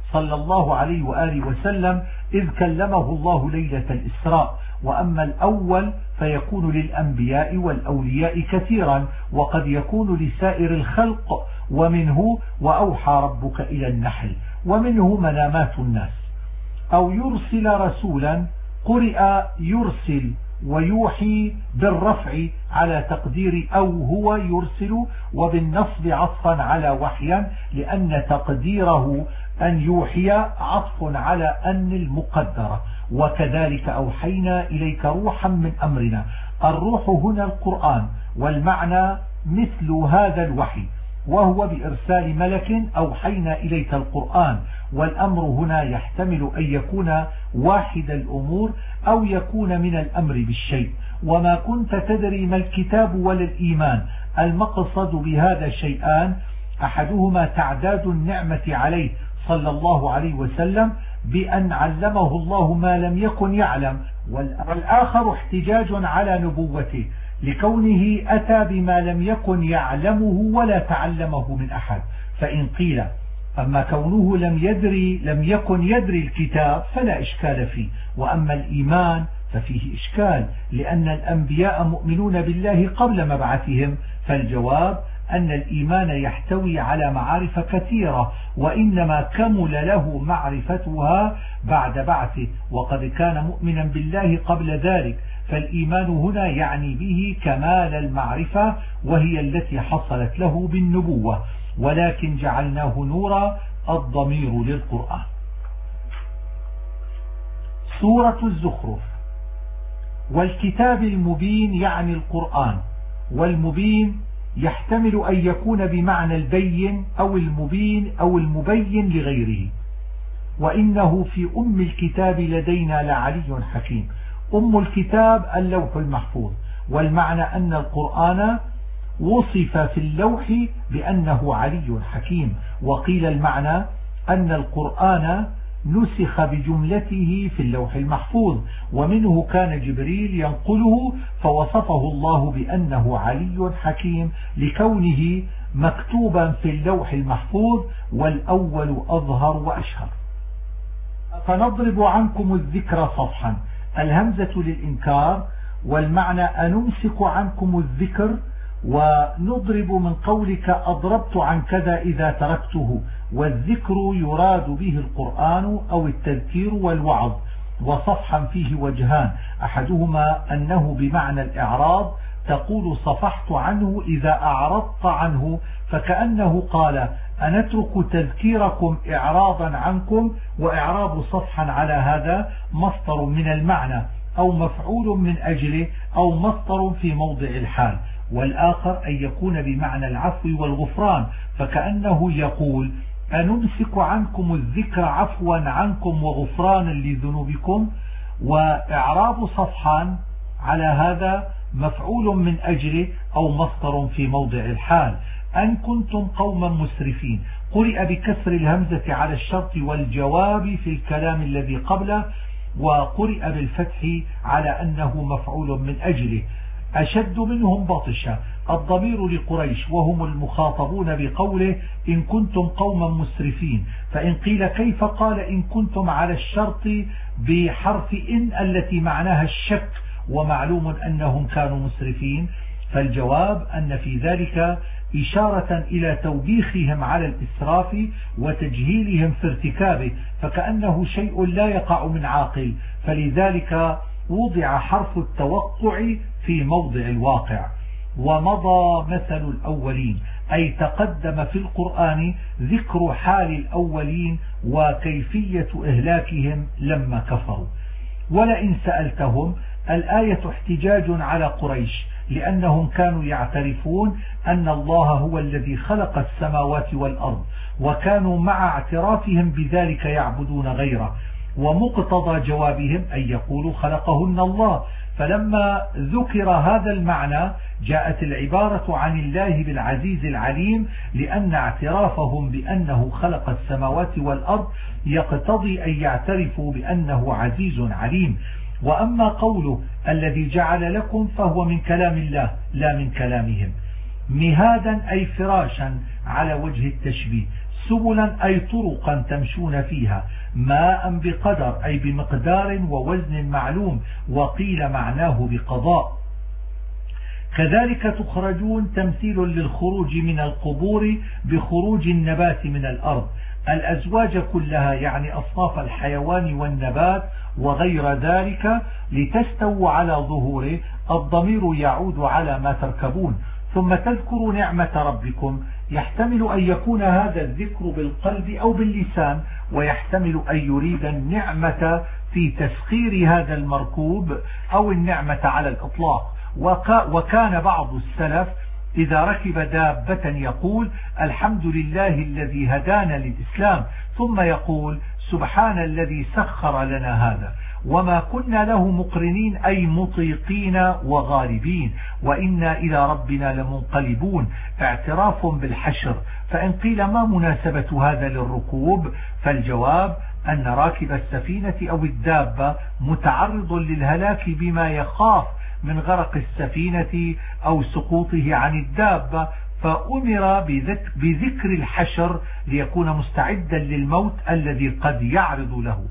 A: صلى الله عليه وآله وسلم إذ كلمه الله ليلة الإسراء. وأما الأول فيكون للأنبياء والأولياء كثيرا، وقد يكون لسائر الخلق، ومنه وأوحى ربك إلى النحل، ومنه منامات الناس. أو يرسل رسولا، قرئ يرسل ويوحي بالرفع على تقدير أو هو يرسل، وبالنصب عطفا على وحيا، لأن تقديره أن يوحي عطف على أن المقدرة. وكذلك أوحينا إليك روحا من أمرنا. الروح هنا القرآن، والمعنى مثل هذا الوحي، وهو بإرسال ملك أوحينا إليك القرآن. والأمر هنا يحتمل أن يكون واحد الأمور أو يكون من الأمر بالشيء. وما كنت تدري ما الكتاب ولا الإيمان. المقصد بهذا شيئان: أحدهما تعداد النعمة عليه صلى الله عليه وسلم بأن علمه الله ما لم يكن يعلم، والآخر احتجاج على نبوته لكونه أتى بما لم يكن يعلمه ولا تعلمه من أحد. فإن قيل أما كونه لم يكن يدري الكتاب فلا إشكال فيه، وأما الإيمان ففيه إشكال، لأن الأنبياء مؤمنون بالله قبل مبعثهم. فالجواب أن الإيمان يحتوي على معارف كثيرة، وإنما كمل له معرفتها بعد بعثه، وقد كان مؤمنا بالله قبل ذلك. فالإيمان هنا يعني به كمال المعرفة، وهي التي حصلت له بالنبوة، ولكن جعلناه نورا. الضمير للقرآن. سورة الزخرف. والكتاب المبين يعني القرآن، والمبين يحتمل أن يكون بمعنى البين أو المبين أو المبين لغيره. وإنه في أم الكتاب لدينا لعلي حكيم. أم الكتاب اللوح المحفوظ، والمعنى أن القرآن وصف في اللوح بأنه علي حكيم. وقيل المعنى أن القرآن نسخ بجملته في اللوح المحفوظ، ومنه كان جبريل ينقله، فوصفه الله بأنه علي حكيم لكونه مكتوبا في اللوح المحفوظ، والأول أظهر وأشهر. فنضرب عنكم الذكر صفحا. الهمزة للإنكار، والمعنى أنمسك عنكم الذكر، ونضرب من قولك أضربت عن كذا إذا تركته. والذكر يراد به القرآن أو التذكير والوعظ. وصفحا فيه وجهان: أحدهما أنه بمعنى الإعراض، تقول صفحت عنه إذا أعرضت عنه، فكأنه قال أنترك تذكيركم إعراضا عنكم. وإعراض صفحا على هذا مصدر من المعنى أو مفعول من أجله أو مصدر في موضع الحال. والآخر أن يكون بمعنى العفو والغفران، فكأنه يقول أنمسك عنكم الذكر عفوا عنكم وغفرانا لذنوبكم. وإعراب صفحا على هذا مفعول من أجله أو مصدر في موضع الحال. أن كنتم قوما مسرفين، قرئ بكسر الهمزة على الشرط والجواب في الكلام الذي قبله، وقرئ بالفتح على أنه مفعول من أجله. أشد منهم بطشا، الضمير لقريش وهم المخاطبون بقوله إن كنتم قوما مسرفين. فإن قيل كيف قال إن كنتم على الشرط بحرف إن التي معناها الشك، ومعلوم أنهم كانوا مسرفين؟ فالجواب أن في ذلك إشارة إلى توبيخهم على الإسراف وتجهيلهم في ارتكابه، فكأنه شيء لا يقع من عاقل، فلذلك وضع حرف التوقع في موضع الواقع. ومضى مثل الأولين، أي تقدم في القرآن ذكر حال الأولين وكيفية إهلاكهم لما كفروا. ولئن سألتهم، الآية احتجاج على قريش، لأنهم كانوا يعترفون أن الله هو الذي خلق السماوات والأرض، وكانوا مع اعترافهم بذلك يعبدون غيره. ومقتضى جوابهم أن يقولوا خلقهن الله. فلما ذكر هذا المعنى جاءت العبارة عن الله بالعزيز العليم، لأن اعترافهم بأنه خلق السماوات والأرض يقتضي أن يعترفوا بأنه عزيز عليم. وأما قوله الذي جعل لكم فهو من كلام الله لا من كلامهم. مهادا أي فراشا على وجه التشبيه، سبلا أي طرقا تمشون فيها، ماء بقدر أي بمقدار ووزن معلوم، وقيل معناه بقضاء. كذلك تخرجون تمثيل للخروج من القبور بخروج النبات من الأرض، الأزواج كلها يعني أصناف الحيوان والنبات وغير ذلك، لتستووا على ظهوره. الضمير يعود على ما تركبون. ثم تذكروا نعمة ربكم، يحتمل أن يكون هذا الذكر بالقلب أو باللسان، ويحتمل أن يريد النعمة في تسخير هذا المركوب أو النعمة على الإطلاق. وكان بعض السلف إذا ركب دابة يقول الحمد لله الذي هدانا للإسلام، ثم يقول سبحان الذي سخر لنا هذا، وما كنا له مقرنين أي مطيقين وغالبين، وإنا إلى ربنا لمنقلبون، اعتراف بالحشر. فإن قيل ما مناسبة هذا للركوب، فالجواب أن راكب السفينة أو الدابة متعرض للهلاك بما يخاف من غرق السفينة أو سقوطه عن الدابة، فأمر بذكر الحشر ليكون مستعدا للموت الذي قد يعرض له.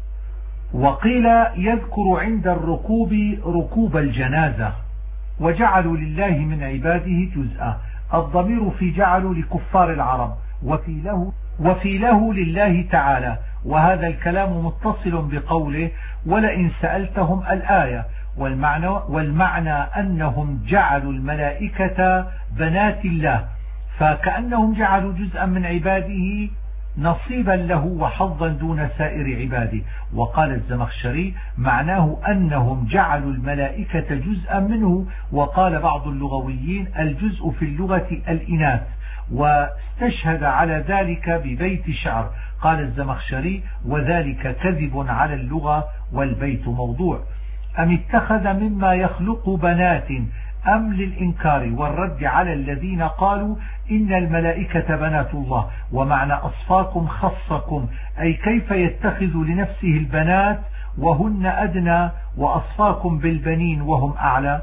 A: وقيل يذكر عند الركوب ركوب الجنازة. وجعلوا لله من عباده جزءا، الضمير في جعلوا لكفار العرب، وفي له لله تعالى، وهذا الكلام متصل بقوله ولئن سألتهم الآية. والمعنى أنهم جعلوا الملائكة بنات الله، فكأنهم جعلوا جزءا من عباده نصيبا له وحظا دون سائر عباده. وقال الزمخشري معناه أنهم جعلوا الملائكة جزءا منه. وقال بعض اللغويين الجزء في اللغة الإناث، واستشهد على ذلك ببيت شعر. قال الزمخشري وذلك كذب على اللغة والبيت موضوع. أم اتخذ مما يخلق بنات أم للإنكار والرد على الذين قالوا إن الملائكة بنات الله، ومعنى أصفاكم خصكم، أي كيف يتخذ لنفسه البنات وهن أدنى وأصفاكم بالبنين وهم أعلى.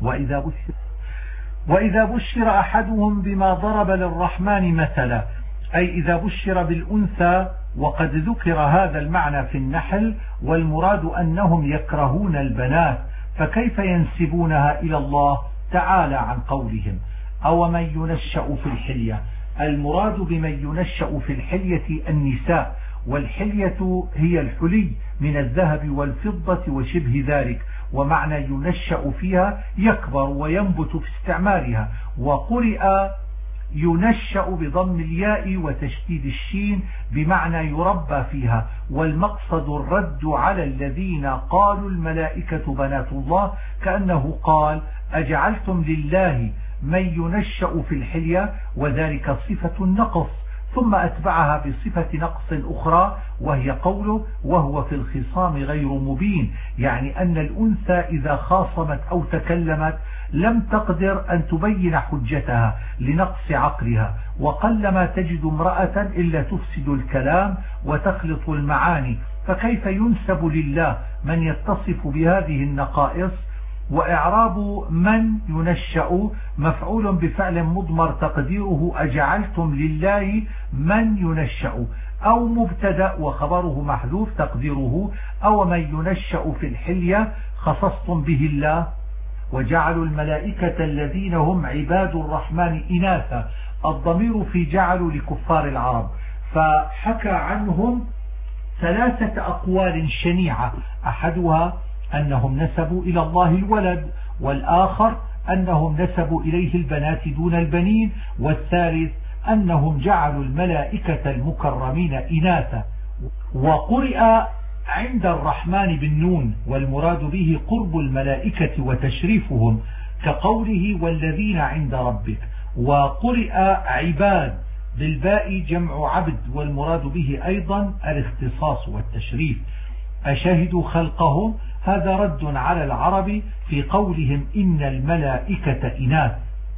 A: وإذا بشر أحدهم بما ضرب للرحمن مثلا، أي إذا بشر بالأنثى، وقد ذكر هذا المعنى في النحل، والمراد أنهم يكرهون البنات، فكيف ينسبونها إلى الله تعالى عن قولهم أو من ينشأ في الحلية. المراد بمن ينشأ في الحلية النساء، والحلية هي الحلي من الذهب والفضة وشبه ذلك، ومعنى ينشأ فيها يكبر وينبت في استعمالها. وقرئ ينشأ بضم الياء وتشديد الشين بمعنى يربى فيها، والمقصد الرد على الذين قالوا الملائكة بنات الله، كأنه قال أجعلتم لله من ينشأ في الحلية، وذلك صفة النقص، ثم أتبعها بصفة نقص أخرى وهي قوله وهو في الخصام غير مبين، يعني أن الأنثى إذا خاصمت أو تكلمت لم تقدر أن تبين حجتها لنقص عقلها، وقلما تجد امرأة إلا تفسد الكلام وتخلط المعاني، فكيف ينسب لله من يتصف بهذه النقائص. وإعراب من ينشأ مفعول بفعل مضمر تقديره أجعلتم لله من ينشأ، أو مبتدأ وخبره محذوف تقديره أو من ينشأ في الحلية خصصتم به الله. وجعلوا الملائكة الذين هم عباد الرحمن إناثا، الضمير في جعلوا لكفار العرب، فحكى عنهم 3 أقوال شنيعة، أحدها أنهم نسبوا إلى الله الولد، والآخر أنهم نسبوا إليه البنات دون البنين، والثالث أنهم جعلوا الملائكة المكرمين إناثا. وقرئ عند الرحمن بالنون، والمراد به قرب الملائكة وتشريفهم، كقوله والذين عند ربك. وقرئ عباد بالباء جمع عبد، والمراد به أيضا الاختصاص والتشريف. أشهدوا خلقهم، هذا رد على العرب في قولهم إن الملائكة إناث،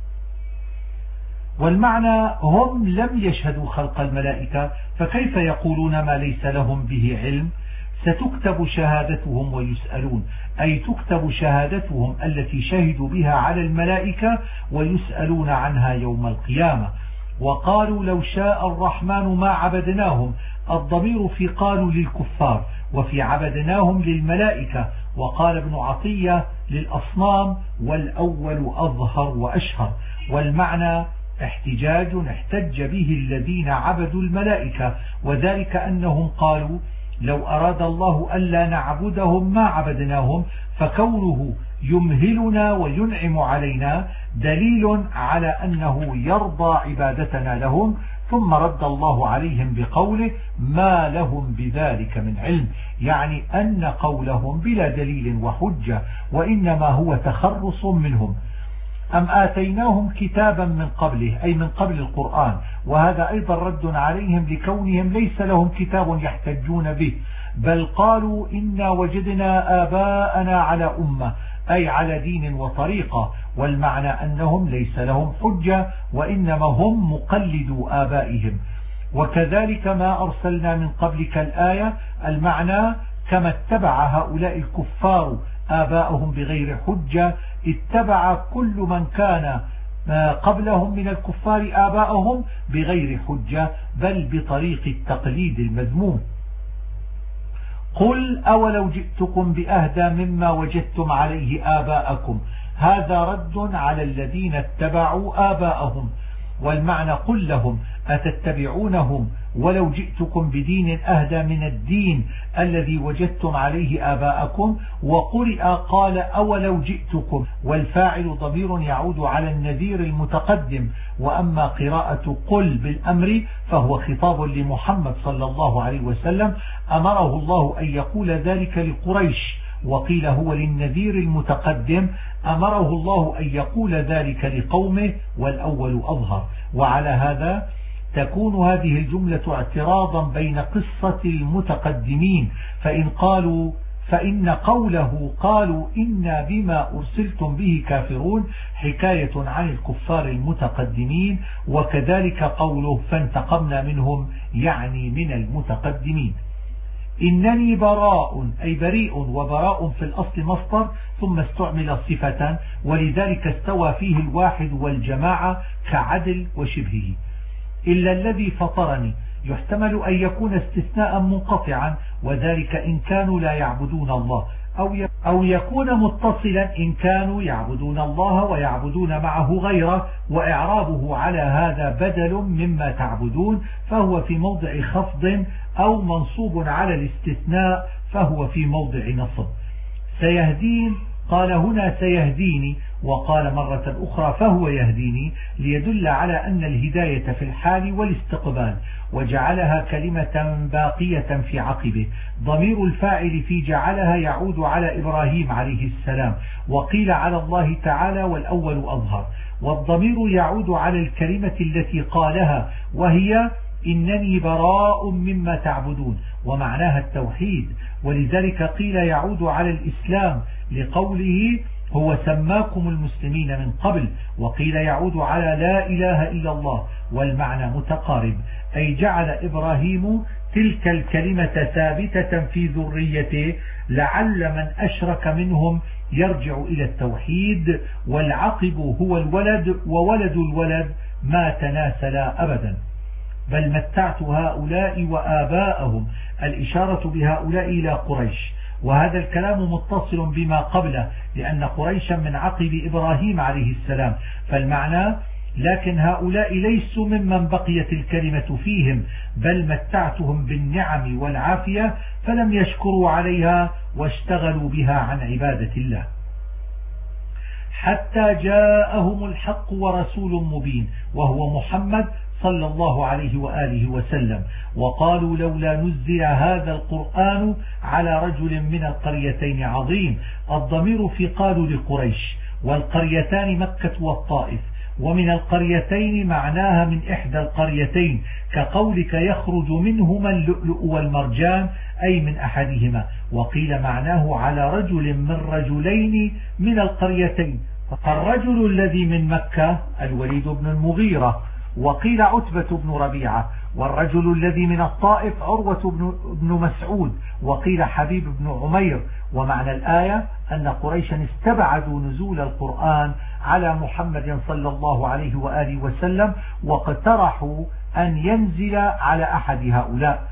A: والمعنى هم لم يشهدوا خلق الملائكة، فكيف يقولون ما ليس لهم به علم. ستكتب شهادتهم ويسألون، أي تكتب شهادتهم التي شهدوا بها على الملائكة ويسألون عنها يوم القيامة. وقالوا لو شاء الرحمن ما عبدناهم، الضمير في قالوا للكفار، وفي عبدناهم للملائكة. وقال ابن عطية للأصنام، والأول أظهر وأشهر، والمعنى احتجاج احتج به الذين عبدوا الملائكة، وذلك أنهم قالوا لو أراد الله ألا نعبدهم ما عبدناهم، فكونه يمهلنا وينعم علينا دليل على أنه يرضى عبادتنا لهم. ثم رد الله عليهم بقوله ما لهم بذلك من علم، يعني أن قولهم بلا دليل وحجة، وإنما هو تخرص منهم. أم آتيناهم كتابا من قبله، أي من قبل القرآن، وهذا أيضا رد عليهم لكونهم ليس لهم كتاب يحتجون به، بل قالوا إنا وجدنا آباءنا على أمة، أي على دين وطريقة، والمعنى أنهم ليس لهم حجة وإنما هم مقلدوا آبائهم. وكذلك ما أرسلنا من قبلك الآية، المعنى كما اتبع هؤلاء الكفار آباءهم بغير حجة، اتبع كل من كان قبلهم من الكفار آباءهم بغير حجة، بل بطريق التقليد المذموم. قل أولو جئتكم بأهدى مما وجدتم عليه آباءكم، هذا رد على الذين اتبعوا آباءهم، والمعنى قل لهم أتتبعونهم ولو جئتكم بدين أهدى من الدين الذي وجدتم عليه آباءكم. وقرئ قال أولو جئتكم، والفاعل ضمير يعود على النذير المتقدم. وأما قراءة قل بالأمر فهو خطاب لمحمد صلى الله عليه وسلم، أمره الله أن يقول ذلك لقريش، وقيل هو للنذير المتقدم، أمره الله أن يقول ذلك لقومه، والأول أظهر. وعلى هذا تكون هذه الجملة اعتراضا بين قصة المتقدمين، فإن قوله قالوا إنا بما أرسلتم به كافرون حكاية عن الكفار المتقدمين، وكذلك قوله فانتقمنا منهم يعني من المتقدمين. إنني براء، أي بريء، وبراء في الأصل مصدر ثم استعمل صفة، ولذلك استوى فيه الواحد والجماعة كعدل وشبهه. إلا الذي فطرني يحتمل أن يكون استثناء منقطعا، وذلك إن كانوا لا يعبدون الله، أو يكون متصلا إن كانوا يعبدون الله ويعبدون معه غيره، وإعرابه على هذا بدل مما تعبدون، فهو في موضع خفض، أو منصوب على الاستثناء فهو في موضع نصب. سيهدين قال هنا سيهديني، وقال مرة أخرى فهو يهديني، ليدل على أن الهداية في الحال والاستقبال، وجعلها كلمة باقية في عقبه. ضمير الفاعل في جعلها يعود على إبراهيم عليه السلام، وقيل على الله تعالى، والأول أظهر. والضمير يعود على الكلمة التي قالها، وهي إنني براء مما تعبدون، ومعناها التوحيد، ولذلك قيل يعود على الإسلام لقوله هو سماكم المسلمين من قبل، وقيل يعود على لا إله إلا الله، والمعنى متقارب، أي جعل إبراهيم تلك الكلمة ثابتة في ذريته، لعل من أشرك منهم يرجع إلى التوحيد، والعقب هو الولد، وولد الولد ما تناسلا أبدا. بل متعت هؤلاء وآباءهم، الإشارة بهؤلاء إلى قريش، وهذا الكلام متصل بما قبله، لأن قريشا من عقب إبراهيم عليه السلام، فالمعنى لكن هؤلاء ليسوا ممن بقيت الكلمة فيهم، بل متعتهم بالنعم والعافية فلم يشكروا عليها واشتغلوا بها عن عبادة الله، حتى جاءهم الحق ورسول مبين، وهو محمد صلى الله عليه وآله وسلم. وقالوا لولا نزل هذا القرآن على رجل من القريتين عظيم. الضمير في قالوا لقريش، والقريتان مكة والطائف، ومن القريتين معناها من إحدى القريتين، كقولك يخرج منهما اللؤلؤ والمرجان، أي من أحدهما. وقيل معناه على رجل من رجلين من القريتين، الرجل الذي من مكة الوليد بن المغيرة، وقيل عتبة بن ربيعة، والرجل الذي من الطائف عروة بن مسعود، وقيل حبيب بن عمير. ومعنى الآية أن قريشا استبعدوا نزول القرآن على محمد صلى الله عليه وآله وسلم، واقترحوا أن ينزل على أحد هؤلاء،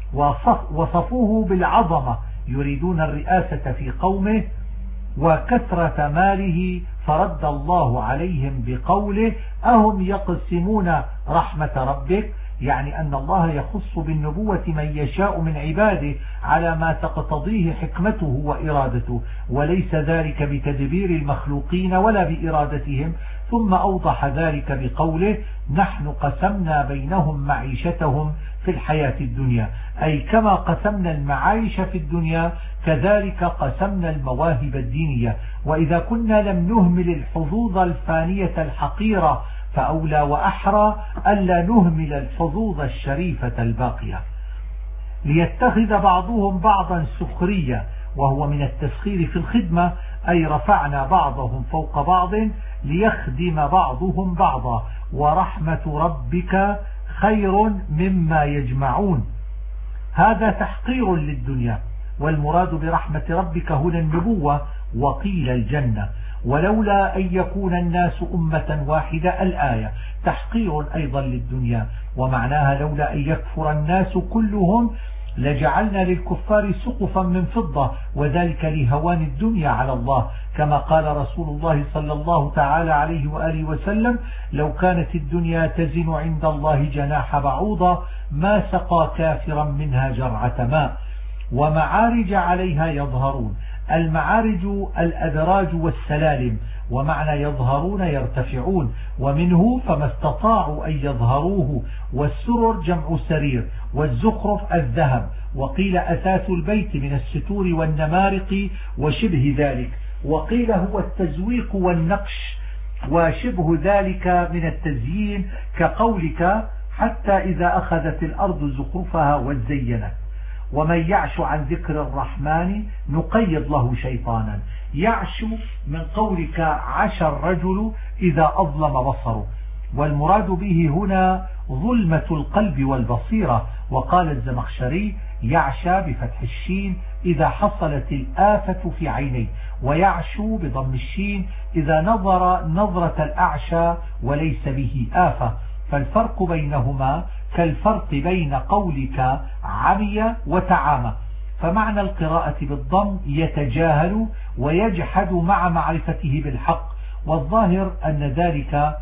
A: وصفوه بالعظمة، يريدون الرئاسة في قومه وكثرة ماله، فرد الله عليهم بقوله: أهم يقسمون رحمة ربك، يعني أن الله يخص بالنبوة من يشاء من عباده على ما تقتضيه حكمته وإرادته، وليس ذلك بتدبير المخلوقين ولا بإرادتهم. ثم أوضح ذلك بقوله: نحن قسمنا بينهم معيشتهم في الحياة الدنيا، أي كما قسمنا المعايش في الدنيا كذلك قسمنا المواهب الدينية، وإذا كنا لم نهمل الحظوظ الفانية الحقيرة فأولى وأحرى ألا نهمل الحظوظ الشريفة الباقية. ليتخذ بعضهم بعضا سخرية، وهو من التسخير في الخدمة، أي رفعنا بعضهم فوق بعض ليخدم بعضهم بعضا، ورحمة ربك خير مما يجمعون. هذا تحقير للدنيا، والمراد برحمة ربك هنا النبوة، وقيل الجنة. ولولا أن يكون الناس أمة واحدة الآية تحقير أيضا للدنيا، ومعناها لولا أن يكفر الناس كلهم لجعلنا للكفار سقفا من فضة، وذلك لهوان الدنيا على الله، كما قال رسول الله صلى الله تعالى عليه وآله وسلم: لو كانت الدنيا تزن عند الله جناح بعوضة ما سقى كافرا منها جرعة ماء. ومعارج عليها يظهرون، المعارج الأدراج والسلالم، ومعنى يظهرون يرتفعون، ومنه فما استطاعوا أن يظهروه. والسرر جمع سرير، والزخرف الذهب، وقيل أثاث البيت من الستور والنمارق وشبه ذلك، وقيل هو التزويق والنقش وشبه ذلك من التزيين، كقولك: حتى إذا أخذت الأرض زخرفها وزينت. ومن يعش عن ذكر الرحمن نقيض له شيطانا. يعش من قولك عش الرجل إذا أظلم بصره، والمراد به هنا ظلمة القلب والبصيرة. وقال الزمخشري: يعشى بفتح الشين إذا حصلت الآفة في عينيه، ويعشو بضم الشين إذا نظر نظرة الأعشى وليس به آفة. فالفرق بينهما كالفرق بين قولك عمي وتعامى. فمعنى القراءة بالضم يتجاهل ويجحد مع معرفته بالحق، والظاهر أن ذلك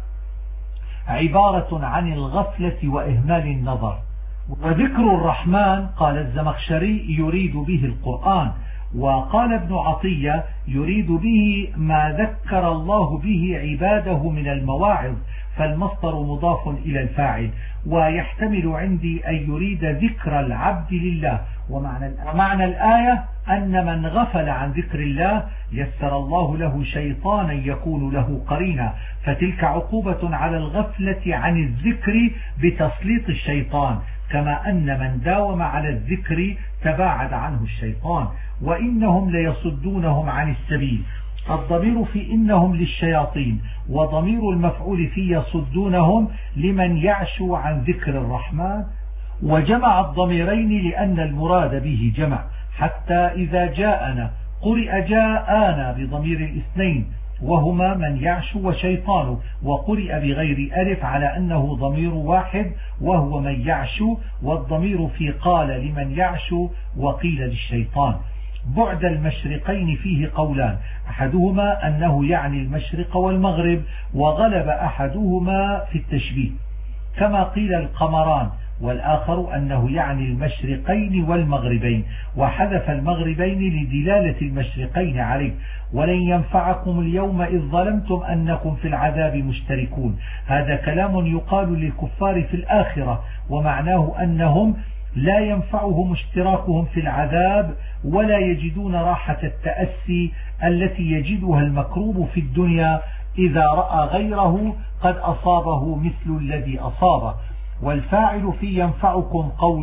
A: عبارة عن الغفلة وإهمال النظر. وذكر الرحمن قال الزمخشري يريد به القرآن، وقال ابن عطية يريد به ما ذكر الله به عباده من المواعظ، فالمصدر مضاف إلى الفاعل. ويحتمل عندي أن يريد ذكر العبد لله. ومعنى الآية أن من غفل عن ذكر الله يسر الله له شيطانا يكون له قرينا، فتلك عقوبة على الغفلة عن الذكر بتسليط الشيطان، كما أن من داوم على الذكر تباعد عنه الشيطان. وإنهم ليصدونهم عن السبيل. الضمير في إنهم للشياطين، وضمير المفعول في يصدونهم لمن يعشو عن ذكر الرحمن. وجمع الضميرين لأن المراد به جمع. حتى إذا جاءنا قرئ جاءنا بضمير الاثنين، وهما من يعشو وشيطانه، وقرئ بغير ألف على أنه ضمير واحد وهو من يعشو، والضمير في قال لمن يعشو وقيل للشيطان. بعد المشرقين فيه قولان، أحدهما أنه يعني المشرق والمغرب، وغلب أحدهما في التشبيه كما قيل القمران، والآخر أنه يعني المشرقين والمغربين، وحذف المغربين لدلالة المشرقين عليه. ولن ينفعكم اليوم إذ ظلمتم أنكم في العذاب مشتركون. هذا كلام يقال للكفار في الآخرة، ومعناه أنهم لا ينفعهم اشتراكهم في العذاب، ولا يجدون راحة التأسي التي يجدها المكروب في الدنيا إذا رأى غيره قد أصابه مثل الذي أصابه. والفاعل في ينفعكم قوله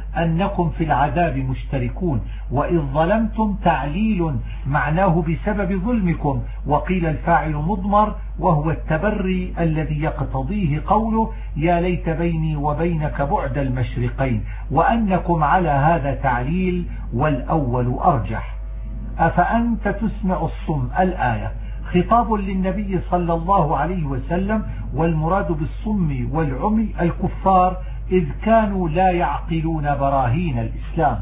A: أنكم في العذاب مشتركون. وإذ ظلمتم تعليل معناه بسبب ظلمكم، وقيل الفاعل مضمر وهو التبري الذي يقتضيه قوله يا ليت بيني وبينك بعد المشرقين، وأنكم على هذا تعليل والأول أرجح. أفأنت تسمع الصم الآية خطاب للنبي صلى الله عليه وسلم، والمراد بالصم والعمي الكفار إذ كانوا لا يعقلون براهين الإسلام.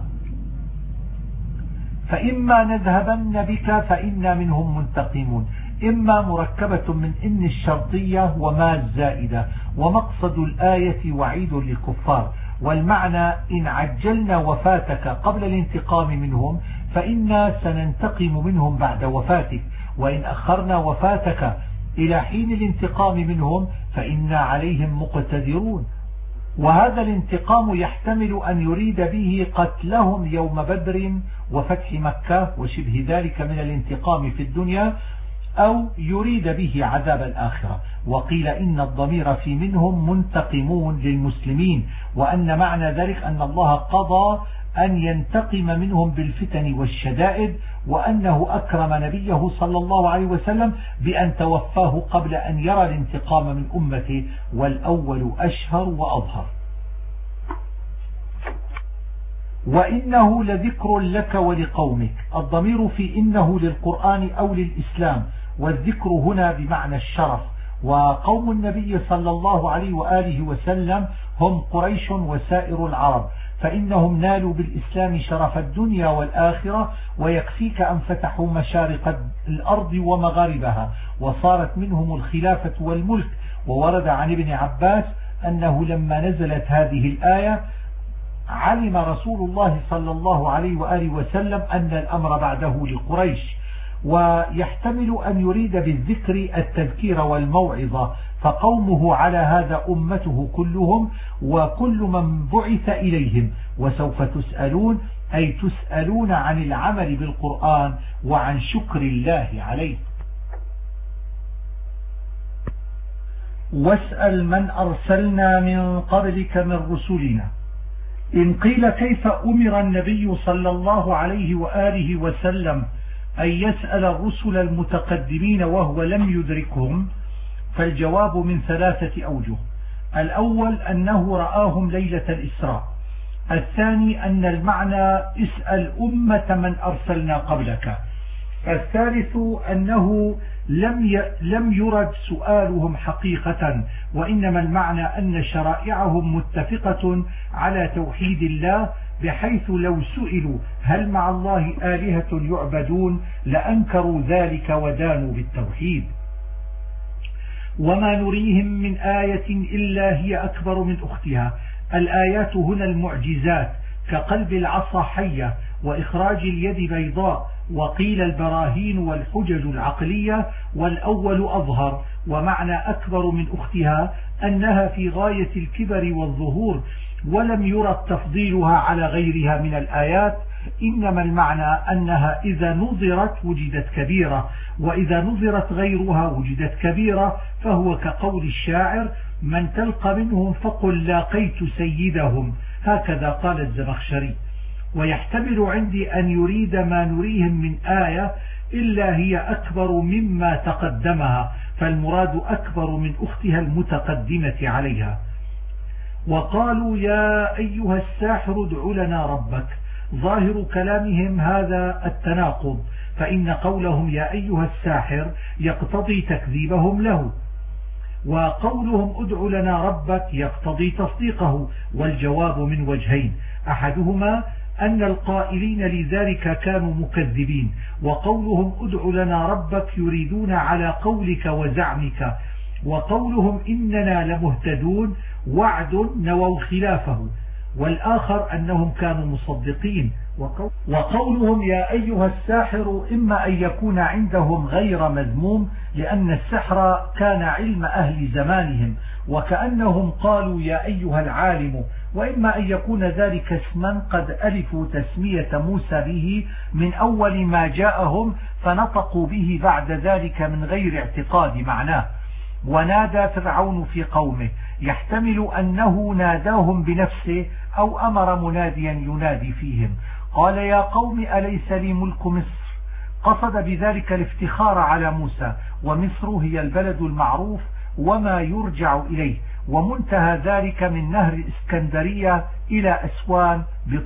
A: فإما نذهبن بك فإنا منهم منتقمون. إما مركبة من إن الشرطية وما الزائدة، ومقصد الآية وعيد للكفار، والمعنى إن عجلنا وفاتك قبل الانتقام منهم فإنا سننتقم منهم بعد وفاتك، وإن أخرنا وفاتك إلى حين الانتقام منهم فإنا عليهم مقتدرون. وهذا الانتقام يحتمل أن يريد به قتلهم يوم بدر وفتح مكة وشبه ذلك من الانتقام في الدنيا، أو يريد به عذاب الآخرة. وقيل إن الضمير في منهم منتقمون للمسلمين، وأن معنى ذلك أن الله قضى أن ينتقم منهم بالفتن والشدائد، وأنه أكرم نبيه صلى الله عليه وسلم بأن توفاه قبل أن يرى الانتقام من أمته، والأول أشهر وأظهر. وإنه لذكر لك ولقومك. الضمير في إنه للقرآن أو للإسلام، والذكر هنا بمعنى الشرف. وقوم النبي صلى الله عليه وآله وسلم هم قريش وسائر العرب، فإنهم نالوا بالإسلام شرف الدنيا والآخرة، ويكفيك أن فتحوا مشارق الأرض ومغاربها وصارت منهم الخلافة والملك. وورد عن ابن عباس أنه لما نزلت هذه الآية علم رسول الله صلى الله عليه وآله وسلم أن الأمر بعده لقريش. ويحتمل أن يريد بالذكر التذكير والموعظة، فقومه على هذا أمته كلهم وكل من بعث إليهم. وسوف تسألون أي تسألون عن العمل بالقرآن وعن شكر الله عليه. واسأل من أرسلنا من قبلك من رسلنا. إن قيل كيف أمر النبي صلى الله عليه وآله وسلم أن يسأل الرسل المتقدمين وهو لم يدركهم، فالجواب من 3 أوجه. الأول أنه رآهم ليلة الإسراء. الثاني أن المعنى اسأل أمة من أرسلنا قبلك. الثالث أنه لم يرد سؤالهم حقيقة، وإنما المعنى أن شرائعهم متفقة على توحيد الله، بحيث لو سئلوا هل مع الله آلهة يعبدون لأنكروا ذلك ودانوا بالتوحيد. وما نريهم من آية إلا هي أكبر من أختها. الآيات هنا المعجزات كقلب العصا حية وإخراج اليد بيضاء، وقيل البراهين والحجج العقلية، والأول أظهر. ومعنى أكبر من أختها أنها في غاية الكبر والظهور، ولم يرد تفضيلها على غيرها من الآيات، إنما المعنى أنها إذا نظرت وجدت كبيرة، وإذا نظرت غيرها وجدت كبيرة، فهو كقول الشاعر من تلقى منهم فقل لاقيت سيدهم، هكذا قال الزمخشري. ويحتمل عندي أن يريد ما نريهم من آية إلا هي أكبر مما تقدمها، فالمراد أكبر من أختها المتقدمة عليها. وقالوا يا أيها الساحر ادع لنا ربك. ظاهر كلامهم هذا التناقض، فإن قولهم يا أيها الساحر يقتضي تكذيبهم له، وقولهم ادع لنا ربك يقتضي تصديقه. والجواب من وجهين: أحدهما أن القائلين لذلك كانوا مكذبين، وقولهم ادع لنا ربك يريدون على قولك وزعمك، وقولهم إننا لمهتدون وعد نووا خلافه. والآخر أنهم كانوا مصدقين. وقولهم يا أيها الساحر إما أن يكون عندهم غير مذموم، لأن السحر كان علم أهل زمانهم، وكأنهم قالوا يا أيها العالم، وإما أن يكون ذلك اسما قد ألفوا تسمية موسى به من أول ما جاءهم فنطقوا به بعد ذلك من غير اعتقاد معناه. ونادى فرعون في قومه، يحتمل أنه ناداهم بنفسه أو أمر مناديا ينادي فيهم. قال يا قوم أليس لي ملك مصر؟ قصد بذلك الافتخار على موسى، ومصر هي البلد المعروف وما يرجع إليه، ومنتهى ذلك من نهر الإسكندرية إلى أسوان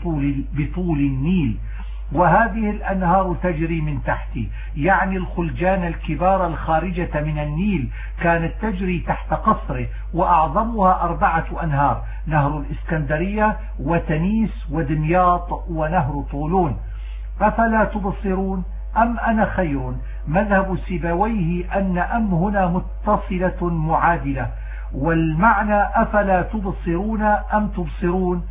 A: بطول النيل، وهذه الأنهار تجري من تحتي، يعني الخلجان الكبار الخارجة من النيل كانت تجري تحت قصره، وأعظمها 4 أنهار: نهر الإسكندرية وتنيس ودمياط ونهر طولون. أفلا تبصرون أم أنا خير؟ مذهب سيبويه أن أم هنا متصلة معادلة، والمعنى أفلا تبصرون أم تبصرون.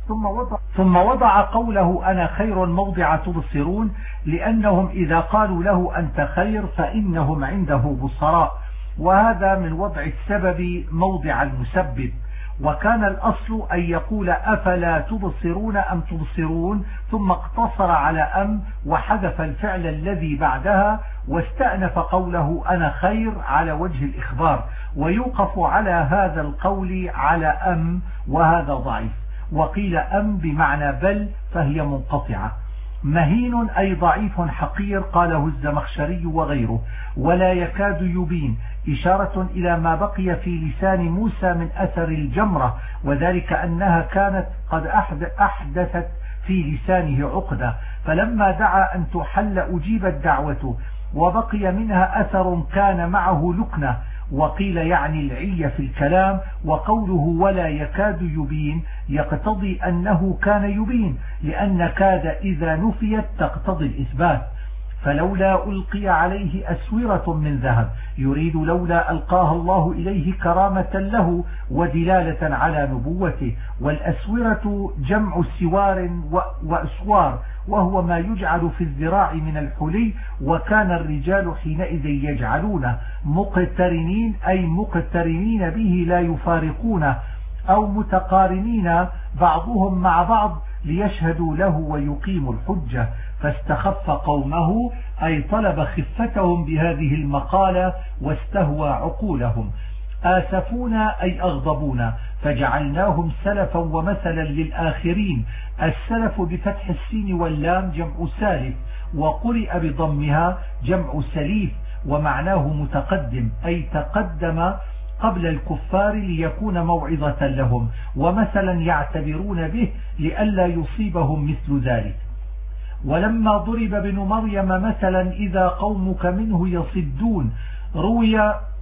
A: ثم وضع قوله أنا خير موضع تبصرون، لأنهم إذا قالوا له أنت خير فإنهم عنده بصراء، وهذا من وضع السبب موضع المسبب. وكان الأصل أن يقول أفلا تبصرون أم تبصرون، ثم اقتصر على أم وحذف الفعل الذي بعدها، واستأنف قوله أنا خير على وجه الإخبار، ويوقف على هذا القول على أم، وهذا ضعيف. وقيل أم بمعنى بل، فهي منقطعة. مهين أي ضعيف حقير، قاله الزمخشري وغيره. ولا يكاد يبين، إشارة إلى ما بقي في لسان موسى من أثر الجمرة، وذلك أنها كانت قد أحدثت في لسانه عقدة، فلما دعا أن تحل أجيبت دعوته، وبقي منها أثر كان معه لكنة. وقيل يعني العية في الكلام. وقوله ولا يكاد يبين يقتضي أنه كان يبين، لأن كاد إذا نفيت تقتضي الإثبات. فلولا ألقي عليه أسورة من ذهب، يريد لولا ألقاها الله إليه كرامة له ودلالة على نبوته. والأسورة جمع سوار وأسوار، وهو ما يجعل في الذراع من الحلي، وكان الرجال حينئذ يجعلونه مقترنين، أي مقترنين به لا يفارقونه، أو متقارنين بعضهم مع بعض ليشهدوا له ويقيموا الحجة. فاستخف قومه، أي طلب خفتهم بهذه المقالة واستهوى عقولهم. آسفونا أي أغضبونا، فجعلناهم سلفا ومثلا للآخرين. السلف بفتح السين واللام جمع سالف، وقرئ بضمها جمع سليف، ومعناه متقدم، أي تقدم قبل الكفار ليكون موعظة لهم، ومثلا يعتبرون به لئلا يصيبهم مثل ذلك. ولما ضرب ابن مريم مثلا إذا قومك منه يصدون، روي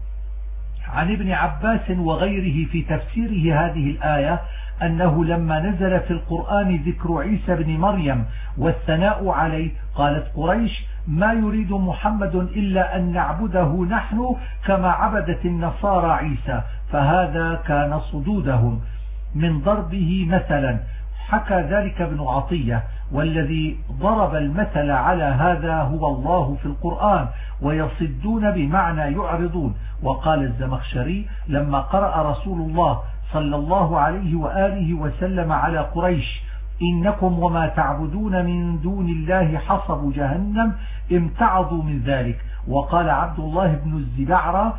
A: عن ابن عباس وغيره في تفسيره هذه الآية أنه لما نزل في القرآن ذكر عيسى بن مريم والثناء عليه، قالت قريش ما يريد محمد إلا أن نعبده نحن كما عبدت النصارى عيسى، فهذا كان صدودهم من ضربه مثلا. حكى ذلك ابن عطية، والذي ضرب المثل على هذا هو الله في القرآن، ويصدون بمعنى يعرضون. وقال الزمخشري لما قرأ رسول الله صلى الله عليه وآله وسلم على قريش إنكم وما تعبدون من دون الله حصب جهنم، امتعضوا من ذلك. وقال عبد الله بن الزبعرة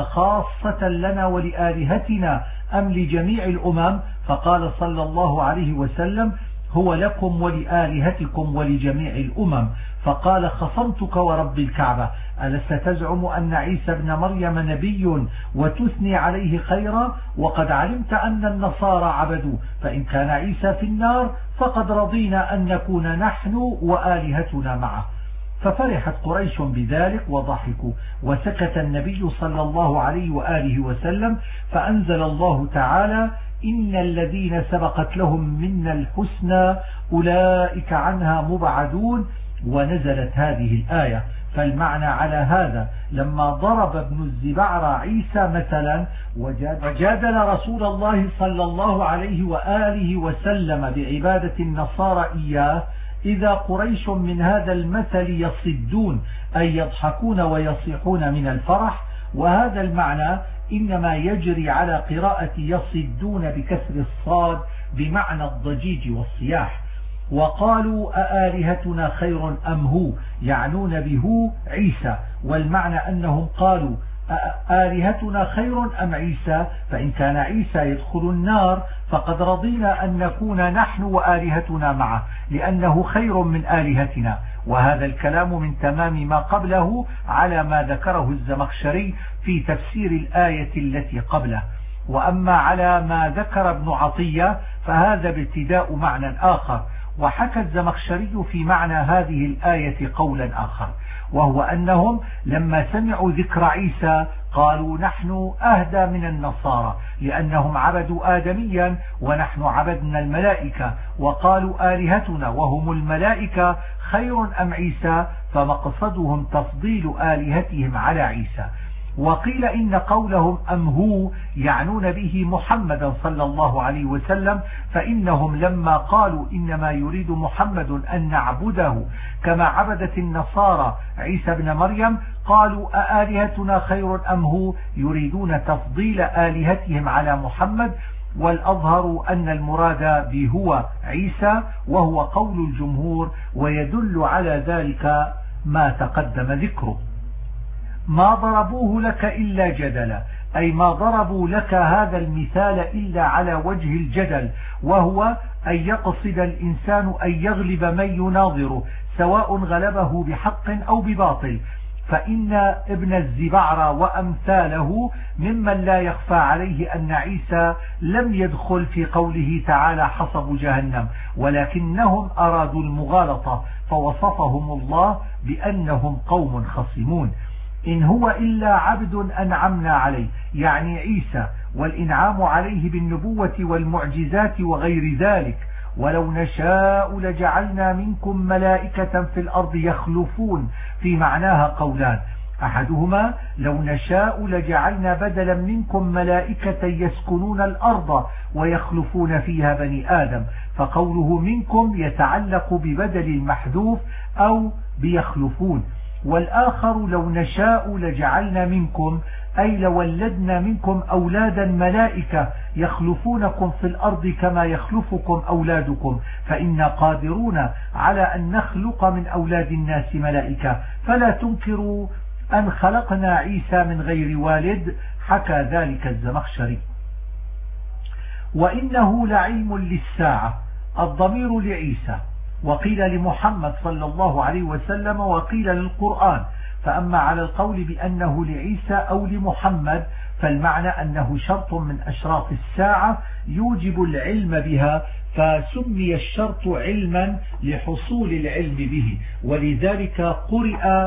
A: أخاصة لنا ولآلهتنا أم لجميع الأمم؟ فقال صلى الله عليه وسلم هو لكم ولآلهتكم ولجميع الأمم. فقال خصمتك ورب الكعبة ألست تزعم أن عيسى بن مريم نبي وتثني عليه خيرا؟ وقد علمت أن النصارى عبدوا، فإن كان عيسى في النار فقد رضينا أن نكون نحن وآلهتنا معه. ففرحت قريش بذلك وضحكوا، وسكت النبي صلى الله عليه وآله وسلم، فأنزل الله تعالى إن الذين سبقت لهم منا الحسنى أولئك عنها مبعدون، ونزلت هذه الآية. فالمعنى على هذا لما ضرب ابن الزبعر عيسى مثلا وجادل رسول الله صلى الله عليه وآله وسلم بعبادة النصارى إياه، إذا قريش من هذا المثل يصدون أي يضحكون ويصيحون من الفرح. وهذا المعنى إنما يجري على قراءة يصدون بكسر الصاد بمعنى الضجيج والصياح. وقالوا أآلهتنا خير أم هو، يعنون به عيسى، والمعنى أنهم قالوا آلهتنا خير أم عيسى، فإن كان عيسى يدخل النار فقد رضينا أن نكون نحن وآلهتنا معه لأنه خير من آلهتنا. وهذا الكلام من تمام ما قبله على ما ذكره الزمخشري في تفسير الآية التي قبله. وأما على ما ذكر ابن عطية فهذا ابتداء معنى آخر. وحكى الزمخشري في معنى هذه الآية قولا آخر، وهو أنهم لما سمعوا ذكر عيسى قالوا نحن أهدى من النصارى لأنهم عبدوا آدميا ونحن عبدنا الملائكة، وقالوا آلهتنا وهم الملائكة خير أم عيسى، فمقصدهم تفضيل آلهتهم على عيسى. وقيل إن قولهم أم هو يعنون به محمدا صلى الله عليه وسلم، فإنهم لما قالوا إنما يريد محمد أن نعبده كما عبدت النصارى عيسى بن مريم قالوا أآلهتنا خير أم هو، يريدون تفضيل آلهتهم على محمد. والأظهر أن المراد به هو عيسى، وهو قول الجمهور، ويدل على ذلك ما تقدم ذكره. ما ضربوه لك إلا جدلا، أي ما ضربوا لك هذا المثال إلا على وجه الجدل، وهو أن يقصد الإنسان أن يغلب من يناظره سواء غلبه بحق أو بباطل. فإن ابن الزبعر وأمثاله ممن لا يخفى عليه أن عيسى لم يدخل في قوله تعالى حصب جهنم، ولكنهم أرادوا المغالطة فوصفهم الله بأنهم قوم خصمون. إن هو إلا عبد أنعمنا عليه، يعني عيسى، والإنعام عليه بالنبوة والمعجزات وغير ذلك. ولو نشاء لجعلنا منكم ملائكة في الأرض يخلفون، في معناها قولان، أحدهما لو نشاء لجعلنا بدلا منكم ملائكة يسكنون الأرض ويخلفون فيها بني آدم، فقوله منكم يتعلق ببدل المحذوف أو بيخلفون. والآخر لو نشاء لجعلنا منكم، أي لولدنا منكم أولادا ملائكة يخلفونكم في الأرض كما يخلفكم أولادكم، فإنا قادرون على أن نخلق من أولاد الناس ملائكة، فلا تنكروا أن خلقنا عيسى من غير والد. حكى ذلك الزمخشري. وإنه لعلم للساعة، الضمير لعيسى، وقيل لمحمد صلى الله عليه وسلم، وقيل للقرآن. فأما على القول بأنه لعيسى أو لمحمد فالمعنى أنه شرط من أشراط الساعة يوجب العلم بها، فسمي الشرط علما لحصول العلم به، ولذلك قرئ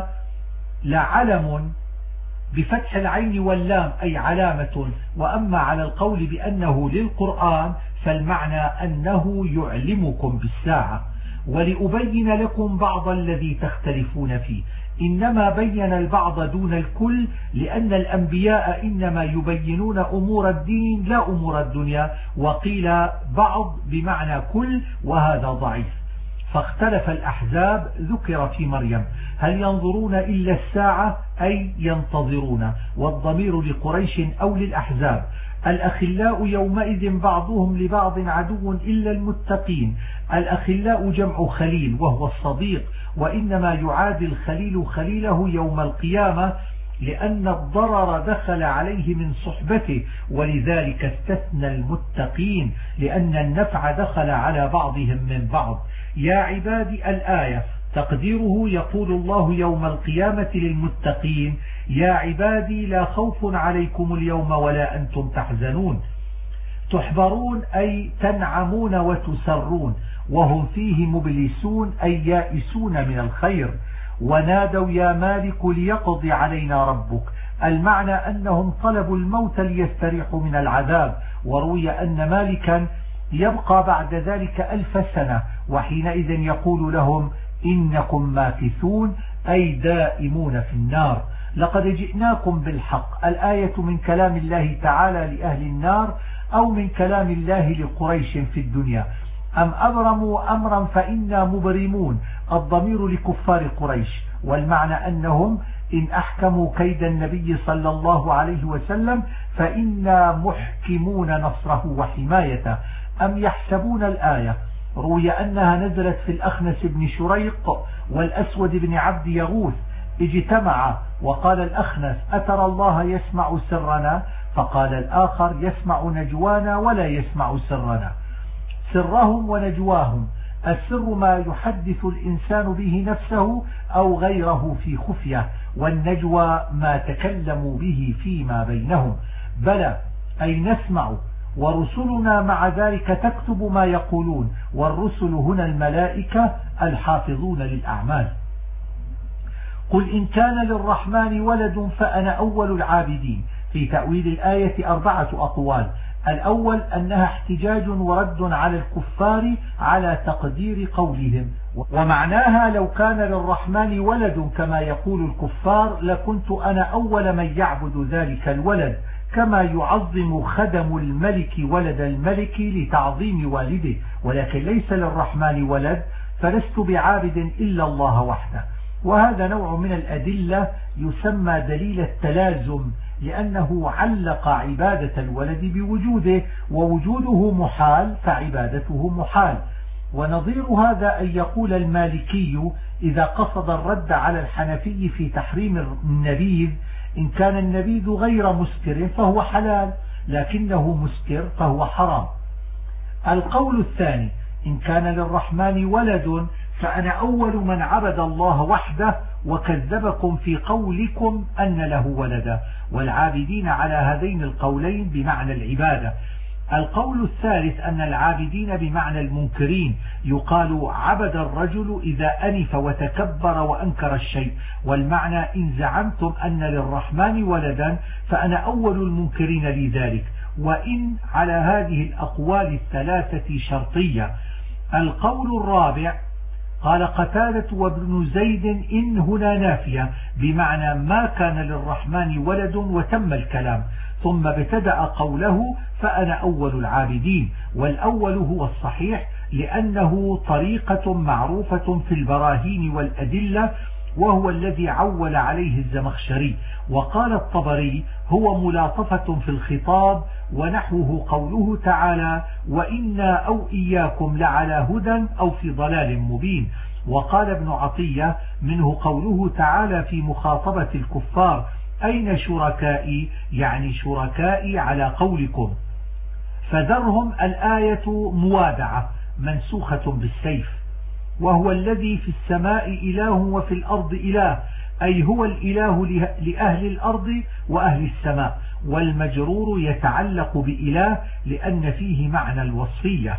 A: لعلم بفتح العين واللام أي علامة. وأما على القول بأنه للقرآن فالمعنى أنه يعلمكم بالساعة. ولأبين لكم بعض الذي تختلفون فيه، إنما بين البعض دون الكل، لأن الأنبياء إنما يبينون أمور الدين لا أمور الدنيا. وقيل بعض بمعنى كل، وهذا ضعيف. فاختلف الأحزاب ذكر في مريم، هل ينظرون إلا الساعة أي ينتظرون، والضمير لقريش أو للأحزاب. الأخلاء يومئذ بعضهم لبعض عدو إلا المتقين. الأخلاء جمع خليل وهو الصديق، وإنما يعادي الخليل خليله يوم القيامة، لأن الضرر دخل عليه من صحبته، ولذلك استثنى المتقين لأن النفع دخل على بعضهم من بعض. يا عبادي الآية تقديره يقول الله يوم القيامة للمتقين يا عبادي لا خوف عليكم اليوم ولا أنتم تحزنون. تحبرون أي تنعمون وتسرون، وهم فيه مبلسون أي يائسون من الخير. ونادوا يا مالك ليقضي علينا ربك، المعنى أنهم طلبوا الموت ليستريحوا من العذاب. وروي أن مالكا يبقى بعد ذلك 1000 سنة، وحينئذ يقول لهم إنكم ماكثون أي دائمون في النار. لقد جئناكم بالحق، الآية من كلام الله تعالى لأهل النار أو من كلام الله لقريش في الدنيا. أم أبرموا أمرا فإنا مبرمون، الضمير لكفار قريش، والمعنى أنهم إن أحكموا كيد النبي صلى الله عليه وسلم فإنا محكمون نصره وحمايته. أم يحسبون الآية، روي أنها نزلت في الأخنس بن شريق والأسود بن عبد يغوث، اجتمع وقال الأخنس أترى الله يسمع سرنا، فقال الآخر يسمع نجوانا ولا يسمع سرنا. سرهم ونجواهم: السر ما يحدث الإنسان به نفسه أو غيره في خفية، والنجوى ما تكلموا به فيما بينهم. بلى أي نسمع، ورسلنا مع ذلك تكتب ما يقولون، والرسل هنا الملائكة الحافظون للأعمال. قل إن كان للرحمن ولد فأنا أول العابدين. في تأويل الآية 4 أقوال: الأول أنها احتجاج ورد على الكفار على تقدير قولهم، ومعناها لو كان للرحمن ولد كما يقول الكفار لكنت أنا أول من يعبد ذلك الولد، كما يعظم خدم الملك ولد الملك لتعظيم والده، ولكن ليس للرحمن ولد فلست بعابد إلا الله وحده. وهذا نوع من الأدلة يسمى دليل التلازم، لأنه علق عبادة الولد بوجوده، ووجوده محال فعبادته محال. ونظير هذا أن يقول المالكي إذا قصد الرد على الحنفي في تحريم النبيذ: إن كان النبيذ غير مسكر فهو حلال، لكنه مسكر فهو حرام. القول الثاني: إن كان للرحمن ولد فأنا أول من عبد الله وحده وكذبكم في قولكم أن له ولدا، والعابدين على هذين القولين بمعنى العبادة. القول الثالث أن العابدين بمعنى المنكرين، يقال عبد الرجل إذا أنف وتكبر وأنكر الشيء، والمعنى إن زعمتم أن للرحمن ولدا فأنا أول المنكرين لذلك. وإن على هذه الأقوال الثلاثة شرطية. القول الرابع قال قتادة وابن زيد: إن هنا نافية، بمعنى ما كان للرحمن ولد وتم الكلام، ثم ابتدأ قوله فأنا أول العابدين. والأول هو الصحيح لأنه طريقة معروفة في البراهين والأدلة، وهو الذي عول عليه الزمخشري. وقال الطبري: هو ملاطفة في الخطاب، ونحوه قوله تعالى: وإنا أو إياكم لعلى هدى أو في ضلال مبين. وقال ابن عطية: منه قوله تعالى في مخاطبة الكفار: أين شركائي، يعني شركائي على قولكم. فذرهم الآية موادعة منسوخة بالسيف. وهو الذي في السماء إله وفي الأرض إله، أي هو الإله لأهل الأرض وأهل السماء، والمجرور يتعلق بإله لأن فيه معنى الوصفية.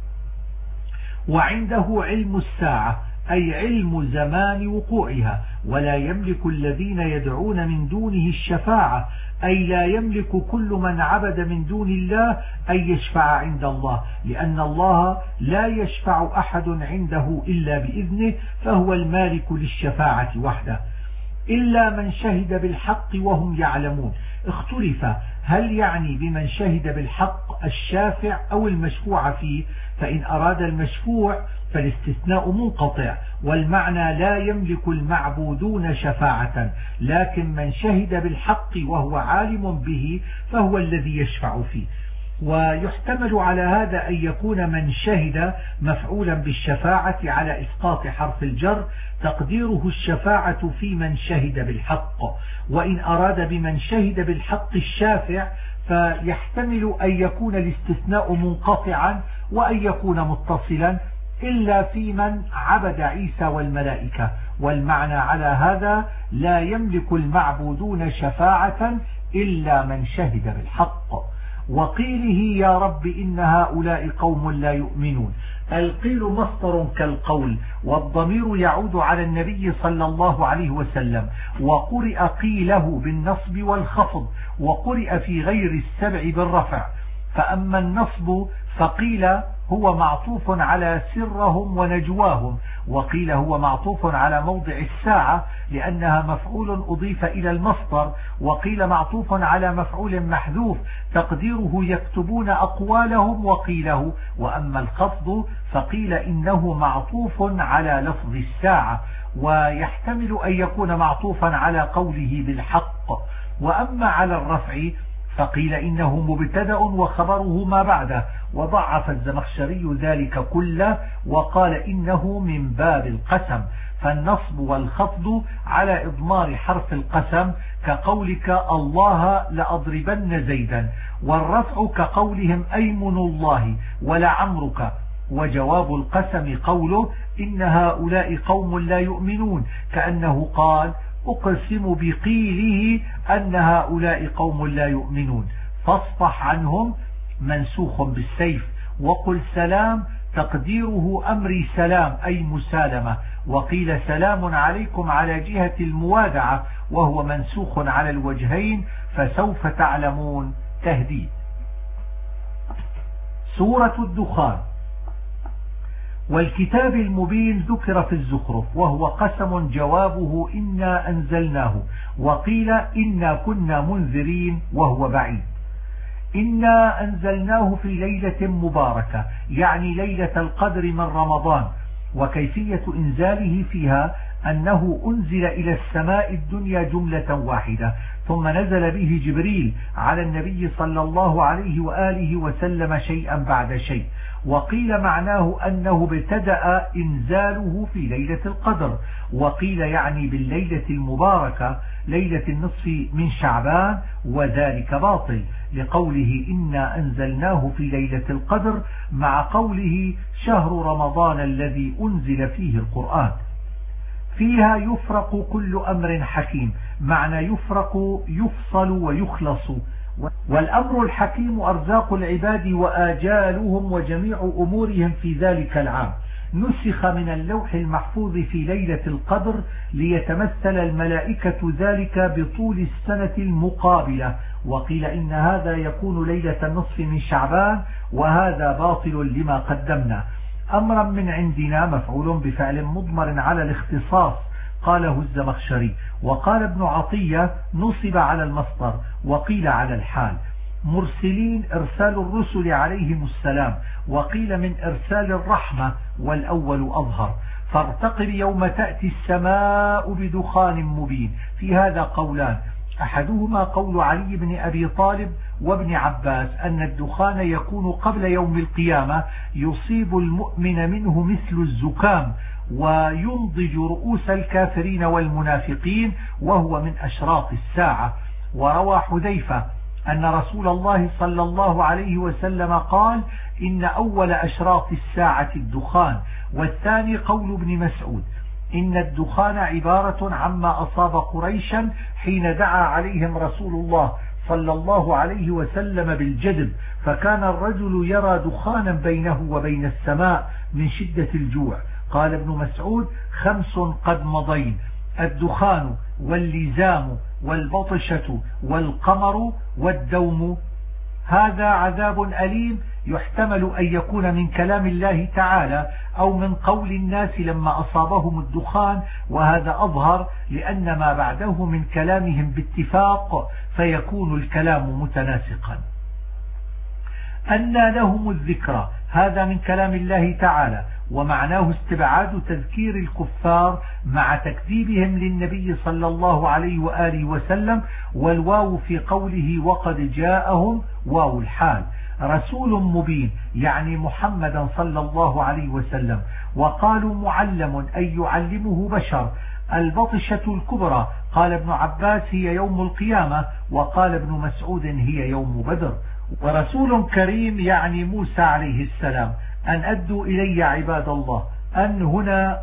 A: وعنده علم الساعة، أي علم زمان وقوعها، ولا يملك الذين يدعون من دونه الشفاعة، أي لا يملك كل من عبد من دون الله أن يشفع عند الله، لأن الله لا يشفع أحد عنده إلا بإذنه، فهو المالك للشفاعة وحده، إلا من شهد بالحق وهم يعلمون. اختلف هل يعني بمن شهد بالحق الشافع أو المشفوع فيه، فإن أراد المشفوع فالاستثناء منقطع، والمعنى لا يملك المعبودون شفاعة، لكن من شهد بالحق وهو عالم به فهو الذي يشفع فيه. ويحتمل على هذا أن يكون من شهد مفعولا بالشفاعة على إسقاط حرف الجر، تقديره الشفاعة في من شهد بالحق. وإن أراد بمن شهد بالحق الشافع فيحتمل أن يكون الاستثناء منقطعا وأن يكون متصلا، إلا في من عبد عيسى والملائكة، والمعنى على هذا لا يملك المعبودون شفاعة إلا من شهد بالحق. وقيله يا رب إن هؤلاء قوم لا يؤمنون. القيل مصدر كالقول، والضمير يعود على النبي صلى الله عليه وسلم، وقرئ قيله بالنصب والخفض، وقرئ في غير السبع بالرفع. فأما النصب فقيل هو معطوف على سرهم ونجواهم، وقيل هو معطوف على موضع الساعة لأنها مفعول أضيف إلى المصدر، وقيل معطوف على مفعول محذوف تقديره يكتبون أقوالهم وقيله. وأما الخفض فقيل إنه معطوف على لفظ الساعة، ويحتمل أن يكون معطوفا على قوله بالحق. وأما على الرفع فقيل إنه مبتدأ وخبره ما بعده، وضعف الزمخشري ذلك كله وقال إنه من باب القسم، فالنصب والخفض على إضمار حرف القسم كقولك الله لأضربن زيدا، والرفع كقولهم أيمن الله ولعمرك، وجواب القسم قوله إن هؤلاء قوم لا يؤمنون، كأنه قال أقسم بقيله أن هؤلاء قوم لا يؤمنون، فاصفح عنهم منسوخ بالسيف، وقل سلام تقديره أمري سلام أي مسالمة، وقيل سلام عليكم على جهة الموادعة وهو منسوخ على الوجهين، فسوف تعلمون تهديد. سورة الدخان. والكتاب المبين ذكر في الزخرف، وهو قسم جوابه إنا أنزلناه، وقيل إنا كنا منذرين وهو بعيد. إنا أنزلناه في ليلة مباركة، يعني ليلة القدر من رمضان، وكيفية إنزاله فيها أنه أنزل إلى السماء الدنيا جملة واحدة، ثم نزل به جبريل على النبي صلى الله عليه وآله وسلم شيئا بعد شيء. وقيل معناه أنه ابتدأ إنزاله في ليلة القدر، وقيل يعني بالليلة المباركة ليلة النصف من شعبان، وذلك باطل لقوله إنا أنزلناه في ليلة القدر مع قوله شهر رمضان الذي أنزل فيه القرآن. فيها يفرق كل أمر حكيم، معنى يفرق يفصل ويخلص، والأمر الحكيم أرزاق العباد وآجالهم وجميع أمورهم في ذلك العام. نسخ من اللوح المحفوظ في ليلة القدر ليتمثل الملائكة ذلك بطول السنة المقابلة، وقيل إن هذا يكون ليلة النصف من شعبان، وهذا باطل لما قدمنا. أمرا من عندنا مفعول بفعل مضمر على الاختصاص قاله الزمخشري، وقال ابن عطية نصب على المصدر، وقيل على الحال. مرسلين إرسال الرسل عليهم السلام، وقيل من إرسال الرحمة، والأول أظهر. فارتقب يوم تأتي السماء بدخان مبين. في هذا قولان، أحدهما قول علي بن أبي طالب وابن عباس أن الدخان يكون قبل يوم القيامة يصيب المؤمن منه مثل الزكام، وينضج رؤوس الكافرين والمنافقين، وهو من أشراط الساعة. وروى حذيفة أن رسول الله صلى الله عليه وسلم قال إن أول أشراط الساعة الدخان. والثاني قول ابن مسعود إن الدخان عبارة عما أصاب قريشا حين دعا عليهم رسول الله صلى الله عليه وسلم بالجدب، فكان الرجل يرى دخانا بينه وبين السماء من شدة الجوع. قال ابن مسعود 5 قد مضين: الدخان واللزام والبطشة والقمر والدوم. هذا عذاب أليم يحتمل أن يكون من كلام الله تعالى أو من قول الناس لما أصابهم الدخان، وهذا أظهر لأن ما بعده من كلامهم باتفاق، فيكون الكلام متناسقا. أنى لهم الذكرى، هذا من كلام الله تعالى، ومعناه استبعاد تذكير الكفار مع تكذيبهم للنبي صلى الله عليه وآله وسلم، والواو في قوله وقد جاءهم واو الحال. رسول مبين يعني محمدا صلى الله عليه وسلم. وقالوا معلم أي يعلمه بشر. البطشة الكبرى قال ابن عباس هي يوم القيامة، وقال ابن مسعود هي يوم بدر. ورسول كريم يعني موسى عليه السلام. أن أدوا إلي عباد الله، أن هنا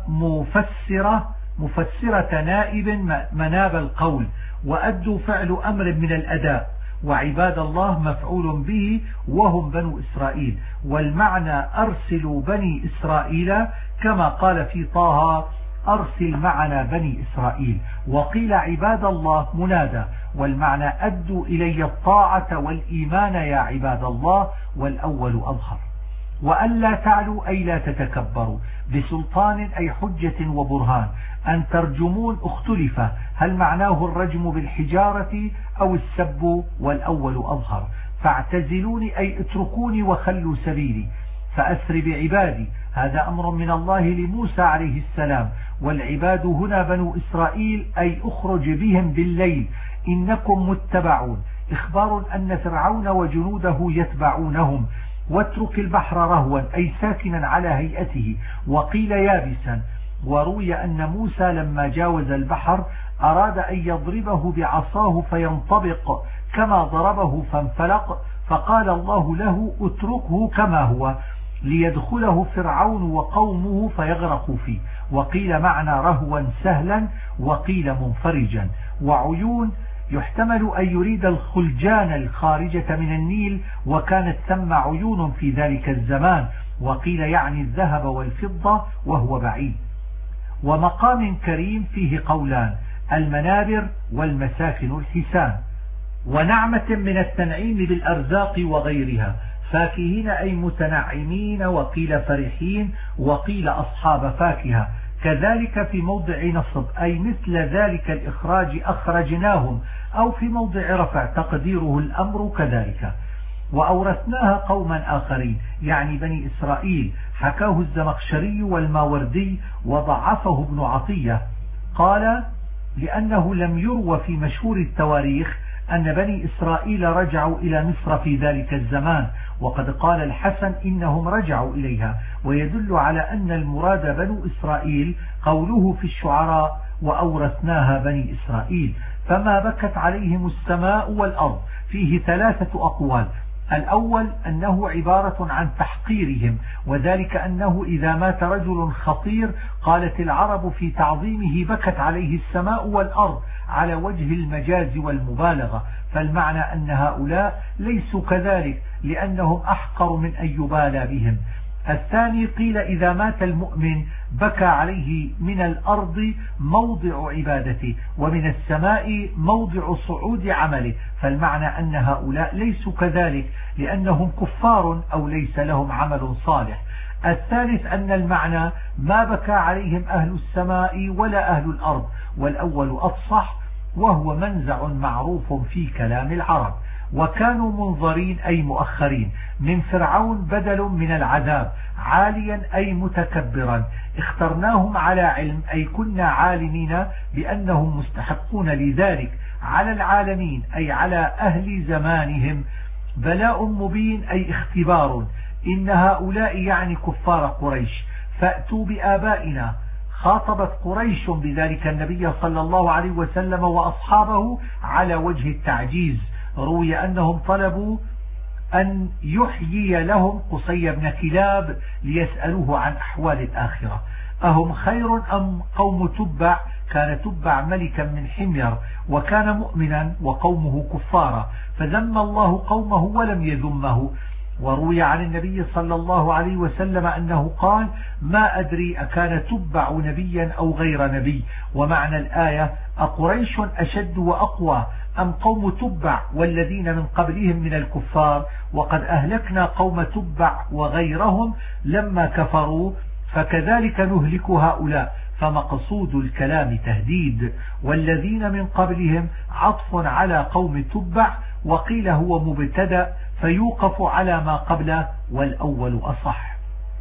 A: مفسرة نائب مناب القول، وأدوا فعل أمر من الأداء، وعباد الله مفعول به وهم بنو إسرائيل، والمعنى أرسلوا بني إسرائيل كما قال في طه أرسل معنا بني إسرائيل. وقيل عباد الله منادى، والمعنى أدوا إلي الطاعة والإيمان يا عباد الله، والأول أظهر. وألا تعلوا أي لا تتكبروا، بسلطان أي حجة وبرهان. أن ترجمون اختلف، هل معناه الرجم بالحجارة أو السب، والأول أظهر. فاعتزلوني أي اتركوني وخلوا سبيلي. فأسر بعبادي، هذا أمر من الله لموسى عليه السلام، والعباد هنا بنو إسرائيل أي أخرج بهم بالليل، إنكم متبعون إخبار أن فرعون وجنوده يتبعونهم. واترك البحر رهوا أي ساكنا على هيئته، وقيل يابسا. وروي أن موسى لما جاوز البحر أراد أن يضربه بعصاه فينطبق كما ضربه فانفلق، فقال الله له اتركه كما هو ليدخله فرعون وقومه فيغرقوا فيه. وقيل معنى رهوا سهلا، وقيل منفرجا. وعيون يحتمل أن يريد الخلجان الخارجة من النيل، وكانت ثم عيون في ذلك الزمان، وقيل يعني الذهب والفضة وهو بعيد. ومقام كريم فيه قولان: المنابر والمساكن الحسان. ونعمة من التنعيم بالأرزاق وغيرها، فاكهين أي متنعمين، وقيل فرحين، وقيل أصحاب فاكهة. كذلك في موضع نصب أي مثل ذلك الإخراج أخرجناهم، أو في موضع رفع تقديره الأمر كذلك. وأورثناها قوما آخرين يعني بني إسرائيل، حكاه الزمخشري والماوردي وضعفه ابن عطية. قال لأنه لم يروى في مشهور التواريخ أن بني إسرائيل رجعوا إلى مصر في ذلك الزمان، وقد قال الحسن إنهم رجعوا إليها، ويدل على أن المراد بنو إسرائيل قوله في الشعراء: وأورثناها بني إسرائيل. فما بكت عليهم السماء والأرض فيه 3 أقوال. الأول أنه عبارة عن تحقيرهم، وذلك أنه إذا مات رجل خطير قالت العرب في تعظيمه بكت عليه السماء والأرض على وجه المجاز والمبالغة، فالمعنى أن هؤلاء ليسوا كذلك لأنهم أحقر من أن يبالى بهم. الثاني قيل إذا مات المؤمن بكى عليه من الأرض موضع عبادته، ومن السماء موضع صعود عمله، فالمعنى أن هؤلاء ليسوا كذلك لأنهم كفار أو ليس لهم عمل صالح. الثالث أن المعنى ما بكى عليهم أهل السماء ولا أهل الأرض، والأول أفصح، وهو منزع معروف في كلام العرب. وكانوا منظرين أي مؤخرين من فرعون بدل من العذاب، عاليا أي متكبرا. اخترناهم على علم أي كنا عالمين بأنهم مستحقون لذلك على العالمين أي على أهل زمانهم. بلاء مبين أي اختبار. إن هؤلاء يعني كفار قريش، فأتوا بآبائنا. خاطبت قريش بذلك النبي صلى الله عليه وسلم وأصحابه على وجه التعجيز. روي أنهم طلبوا أن يحيي لهم قصي بن كلاب ليسألوه عن أحوال الآخرة. أهم خير أم قوم تبع؟ كان تبع ملكا من حمير وكان مؤمنا وقومه كفارا، فذم الله قومه ولم يذمه. وروي عن النبي صلى الله عليه وسلم أنه قال: ما أدري أكان تبع نبيا أو غير نبي. ومعنى الآية: أقريش أشد وأقوى أم قوم تبع والذين من قبلهم من الكفار؟ وقد أهلكنا قوم تبع وغيرهم لما كفروا، فكذلك نهلك هؤلاء. فمقصود الكلام تهديد. والذين من قبلهم عطف على قوم تبع، وقيل هو مبتدأ فيوقف على ما قبله، والأول أصح.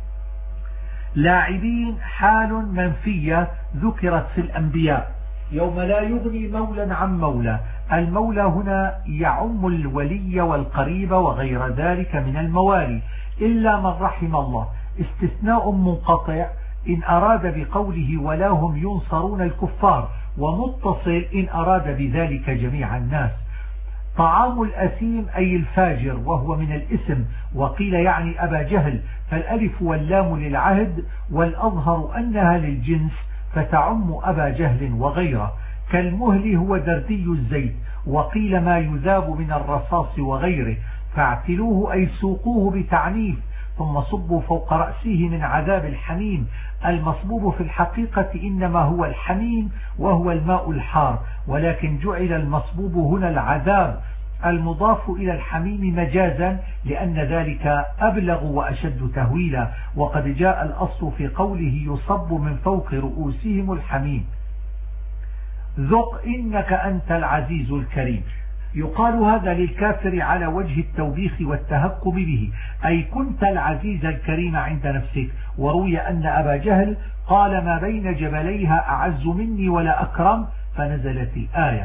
A: لاعبين حال منفية ذكرت في الأنبياء. يوم لا يغني مولى عن مولى. المولى هنا يعم الولي والقريب وغير ذلك من الموالي إلا من رحم الله، استثناء منقطع إن أراد بقوله ولا هم ينصرون الكفار، ومتصل إن أراد بذلك جميع الناس. طعام الأثيم أي الفاجر، وهو من الاسم، وقيل يعني أبا جهل، فالألف واللام للعهد، والأظهر أنها للجنس فتعم أبا جهل وغيره. كالمهل هو دردي الزيت، وقيل ما يذاب من الرصاص وغيره. فاعتلوه أي سوقوه بتعنيف، ثم صبوا فوق رأسه من عذاب الحميم. المصبوب في الحقيقة إنما هو الحميم وهو الماء الحار، ولكن جعل المصبوب هنا العذاب المضاف إلى الحميم مجازا، لأن ذلك أبلغ وأشد تهويلا. وقد جاء الأصل في قوله يصب من فوق رؤوسهم الحميم. ذق إنك أنت العزيز الكريم. يقال هذا للكافر على وجه التوبيخ والتهكم به، أي كنت العزيز الكريم عند نفسك. وروي أن أبا جهل قال: ما بين جبليها أعز مني ولا أكرم، فنزلت الآية.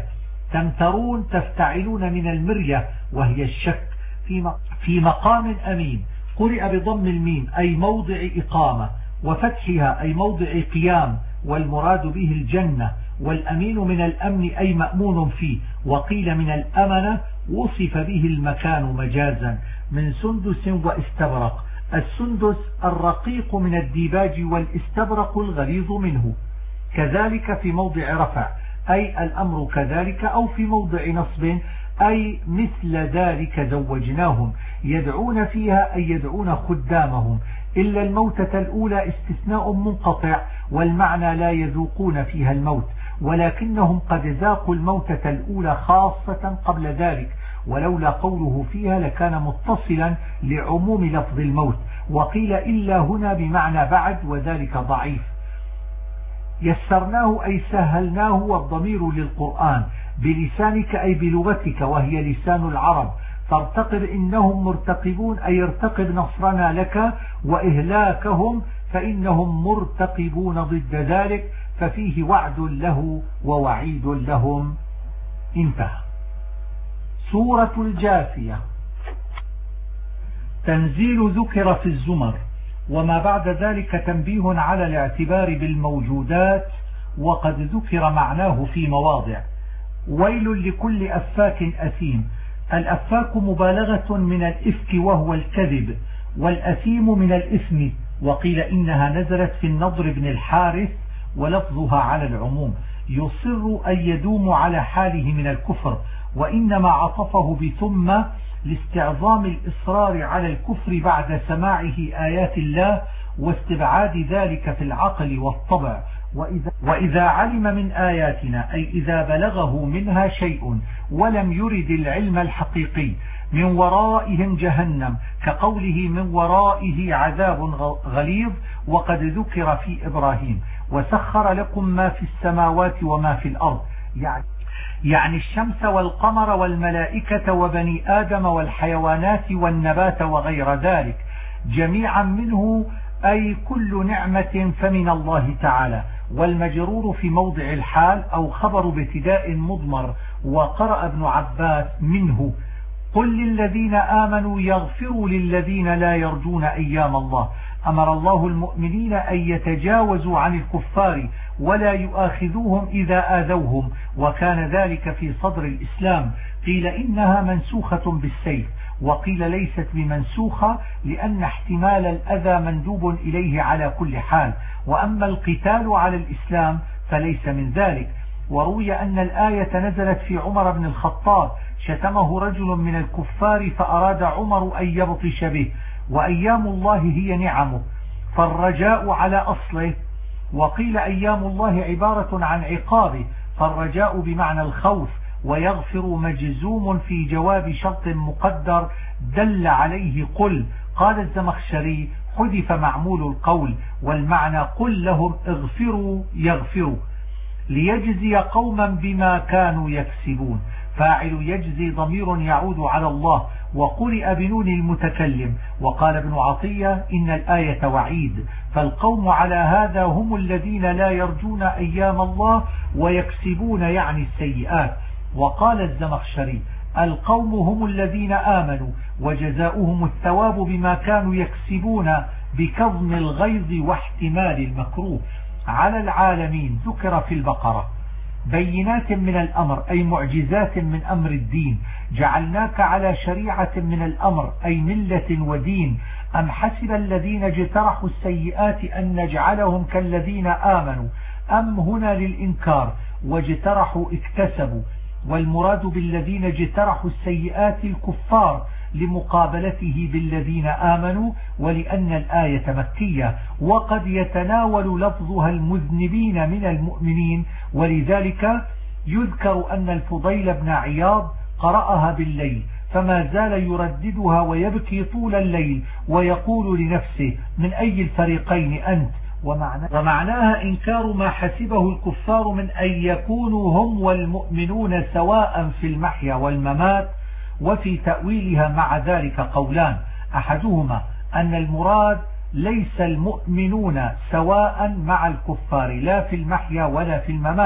A: تمترون تفتعلون من المرية وهي الشك في مقام أمين. قرئ بضم الميم أي موضع إقامة، وفتحها أي موضع قيام، والمراد به الجنة. والأمين من الأمن أي مأمون فيه، وقيل من الأمنة وصف به المكان مجازا. من سندس واستبرق. السندس الرقيق من الديباج، والاستبرق الغليظ منه. كذلك في موضع رفع أي الأمر كذلك، أو في موضع نصب أي مثل ذلك زوجناهم. يدعون فيها أي يدعون خدامهم، إلا الموتة الأولى استثناء منقطع، والمعنى لا يذوقون فيها الموت، ولكنهم قد ذاقوا الموتة الأولى خاصة قبل ذلك، ولولا قوله فيها لكان متصلا لعموم لفظ الموت. وقيل إلا هنا بمعنى بعد، وذلك ضعيف. يسرناه أي سهلناه، والضمير للقرآن. بلسانك أي بلغتك، وهي لسان العرب. فارتقب إنهم مرتقبون أي ارتقب نصرنا لك وإهلاكهم، فإنهم مرتقبون ضد ذلك، ففيه وعد له ووعيد لهم. انتهى. سورة الجاثية. تنزيل ذكر في الزمر، وما بعد ذلك تنبيه على الاعتبار بالموجودات، وقد ذكر معناه في مواضع. ويل لكل أفاك أثيم. الأفاك مبالغة من الإفك وهو الكذب، والأثيم من الإثم. وقيل إنها نزلت في النضر بن الحارث، ولفظها على العموم. يصر أن يدوم على حاله من الكفر، وإنما عطفه بثم لاستعظام الإصرار على الكفر بعد سماعه آيات الله، واستبعاد ذلك في العقل والطبع. وإذا علم من آياتنا أي إذا بلغه منها شيء ولم يرد العلم الحقيقي. من ورائهم جهنم، كقوله من ورائه عذاب غليظ، وقد ذكر في إبراهيم. وسخر لكم ما في السماوات وما في الأرض، يعني الشمس والقمر والملائكة وبني آدم والحيوانات والنبات وغير ذلك جميعا منه، أي كل نعمة فمن الله تعالى. والمجرور في موضع الحال أو خبر ابتداء مضمر. وقرأ ابن عباس منه قل للذين آمنوا يغفروا للذين لا يرجون أيام الله. أمر الله المؤمنين أن يتجاوزوا عن الكفار ولا يؤاخذوهم إذا آذوهم، وكان ذلك في صدر الإسلام. قيل إنها منسوخة بالسيف، وقيل ليست بمنسوخة، لأن احتمال الأذى مندوب إليه على كل حال. وأما القتال على الإسلام فليس من ذلك. وروي أن الآية نزلت في عمر بن الخطاب، شتمه رجل من الكفار فأراد عمر أن يبطش به، وأيام الله هي نعمه، فالرجاء على أصله. وقيل أيام الله عبارة عن عقابه، فالرجاء بمعنى الخوف. ويغفر مجزوم في جواب شرط مقدر دل عليه قل. قال الزمخشري حذف معمول القول، والمعنى قل لهم اغفروا يغفروا، ليجزي قوما بما كانوا يكسبون. فاعل يجزي ضمير يعود على الله، وقرئ بنون المتكلم. وقال ابن عطية إن الآية وعيد، فالقوم على هذا هم الذين لا يرجون أيام الله ويكسبون يعني السيئات. وقال الزمخشري القوم هم الذين آمنوا، وجزاؤهم الثواب بما كانوا يكسبون بكظم الغيظ واحتمال المكروه. على العالمين ذكر في البقرة. بينات من الأمر أي معجزات من أمر الدين. جعلناك على شريعة من الأمر أي ملة ودين. أم حسب الذين اجترحوا السيئات أن نجعلهم كالذين آمنوا. أم هنا للإنكار، واجترحوا اكتسبوا، والمراد بالذين اجترحوا السيئات الكفار لمقابلته بالذين آمنوا، ولأن الآية مكية، وقد يتناول لفظها المذنبين من المؤمنين. ولذلك يذكر أن الفضيل بن عياض قرأها بالليل، فما زال يرددها ويبكي طول الليل، ويقول لنفسه من أي الفريقين أنت. ومعناها إنكار ما حسبه الكفار من أن يكونوا هم والمؤمنون سواء في المحيا والممات. وفي تأويلها مع ذلك قولان، أحدهما أن المراد ليس المؤمنون سواء مع الكفار لا في المحيا ولا في الممات،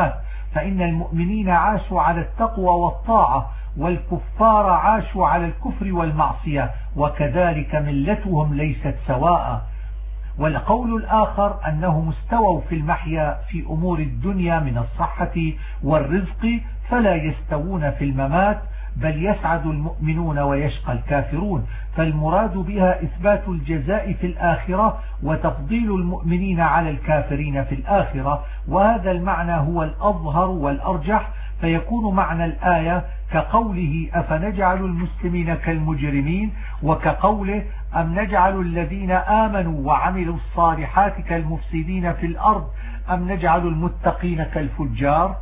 A: فإن المؤمنين عاشوا على التقوى والطاعة، والكفار عاشوا على الكفر والمعصية، وكذلك ملتهم ليست سواء. والقول الآخر أنهم استووا في المحيا في أمور الدنيا من الصحة والرزق، فلا يستوون في الممات، بل يسعد المؤمنون ويشقى الكافرون، فالمراد بها إثبات الجزاء في الآخرة وتفضيل المؤمنين على الكافرين في الآخرة، وهذا المعنى هو الأظهر والأرجح، فيكون معنى الآية كقوله أفنجعل المسلمين كالمجرمين، وكقوله أم نجعل الذين آمنوا وعملوا الصالحات كالمفسدين في الأرض أم نجعل المتقين كالفجار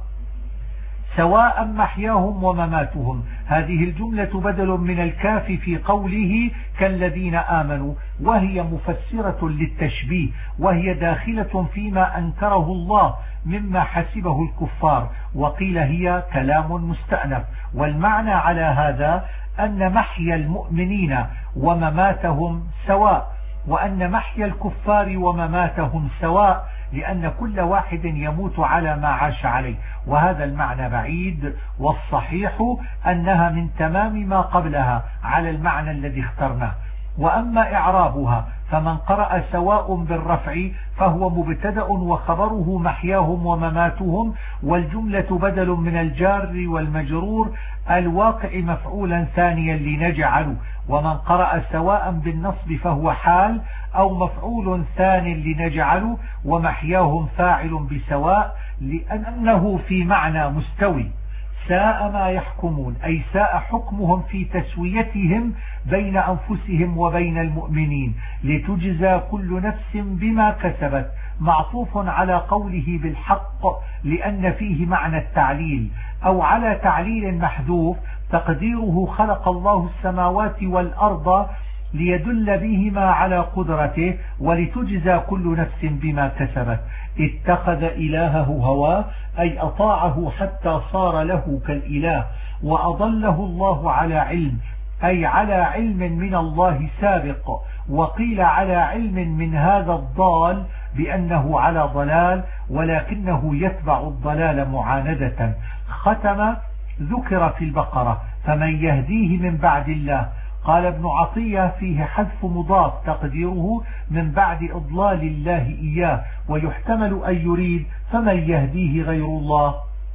A: سواء محياهم ومماتهم. هذه الجملة بدل من الكاف في قوله كالذين آمنوا، وهي مفسرة للتشبيه، وهي داخلة فيما أنكره الله مما حسبه الكفار، وقيل هي كلام مستأنف. والمعنى على هذا أن محيا المؤمنين ومماتهم سواء، وأن محيا الكفار ومماتهم سواء، لأن كل واحد يموت على ما عاش عليه، وهذا المعنى بعيد، والصحيح أنها من تمام ما قبلها على المعنى الذي اخترناه. وأما إعرابها فمن قرأ سواء بالرفع فهو مبتدأ وخبره محياهم ومماتهم، والجملة بدل من الجار والمجرور الواقع مفعولا ثانيا لنجعل. ومن قرأ سواء بالنصب فهو حال أو مفعول ثان لنجعل، ومحياهم فاعل بسواء لأنه في معنى مستوي. ساء ما يحكمون أي ساء حكمهم في تسويتهم بين أنفسهم وبين المؤمنين، لتجزى كل نفس بما كسبت، معطوف على قوله بالحق لأن فيه معنى التعليل، أو على تعليل محذوف تقديره خلق الله السماوات والأرض ليدل بهما على قدرته ولتجزى كل نفس بما كسبت. اتخذ إلهه هواه أي أطاعه حتى صار له كالإله، وأضله الله على علم أي على علم من الله سابق، وقيل على علم من هذا الضال بأنه على ضلال ولكنه يتبع الضلال معاندة. ختم ذكر في البقرة فمن يهديه من بعد الله. قال ابن عطية فيه حذف مضاف تقديره من بعد إضلال الله إياه، ويحتمل أن يريد فمن يهديه غير الله.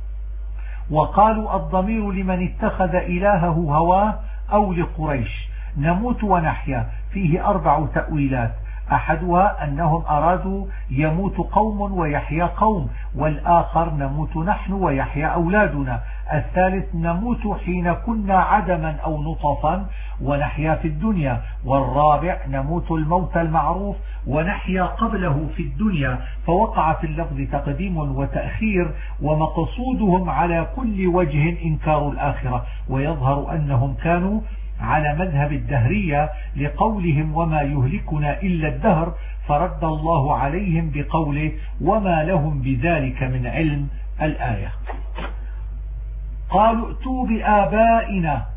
A: وقالوا الضمير لمن اتخذ إلهه هواه أو لقريش. نموت ونحيا فيه 4 تأويلات، أحدها أنهم أرادوا يموت قوم ويحيا قوم، والآخر نموت نحن ويحيا أولادنا، الثالث نموت حين كنا عدما أو نطفا ونحيا في الدنيا، والرابع نموت الموت المعروف ونحيا قبله في الدنيا. فوقع في اللفظ تقديم وتأخير، ومقصودهم على كل وجه إنكار الآخرة، ويظهر أنهم كانوا على مذهب الدهرية لقولهم وما يهلكنا إلا الدهر، فرد الله عليهم بقوله وما لهم بذلك من علم الآية. قالوا ائتوا بآبائنا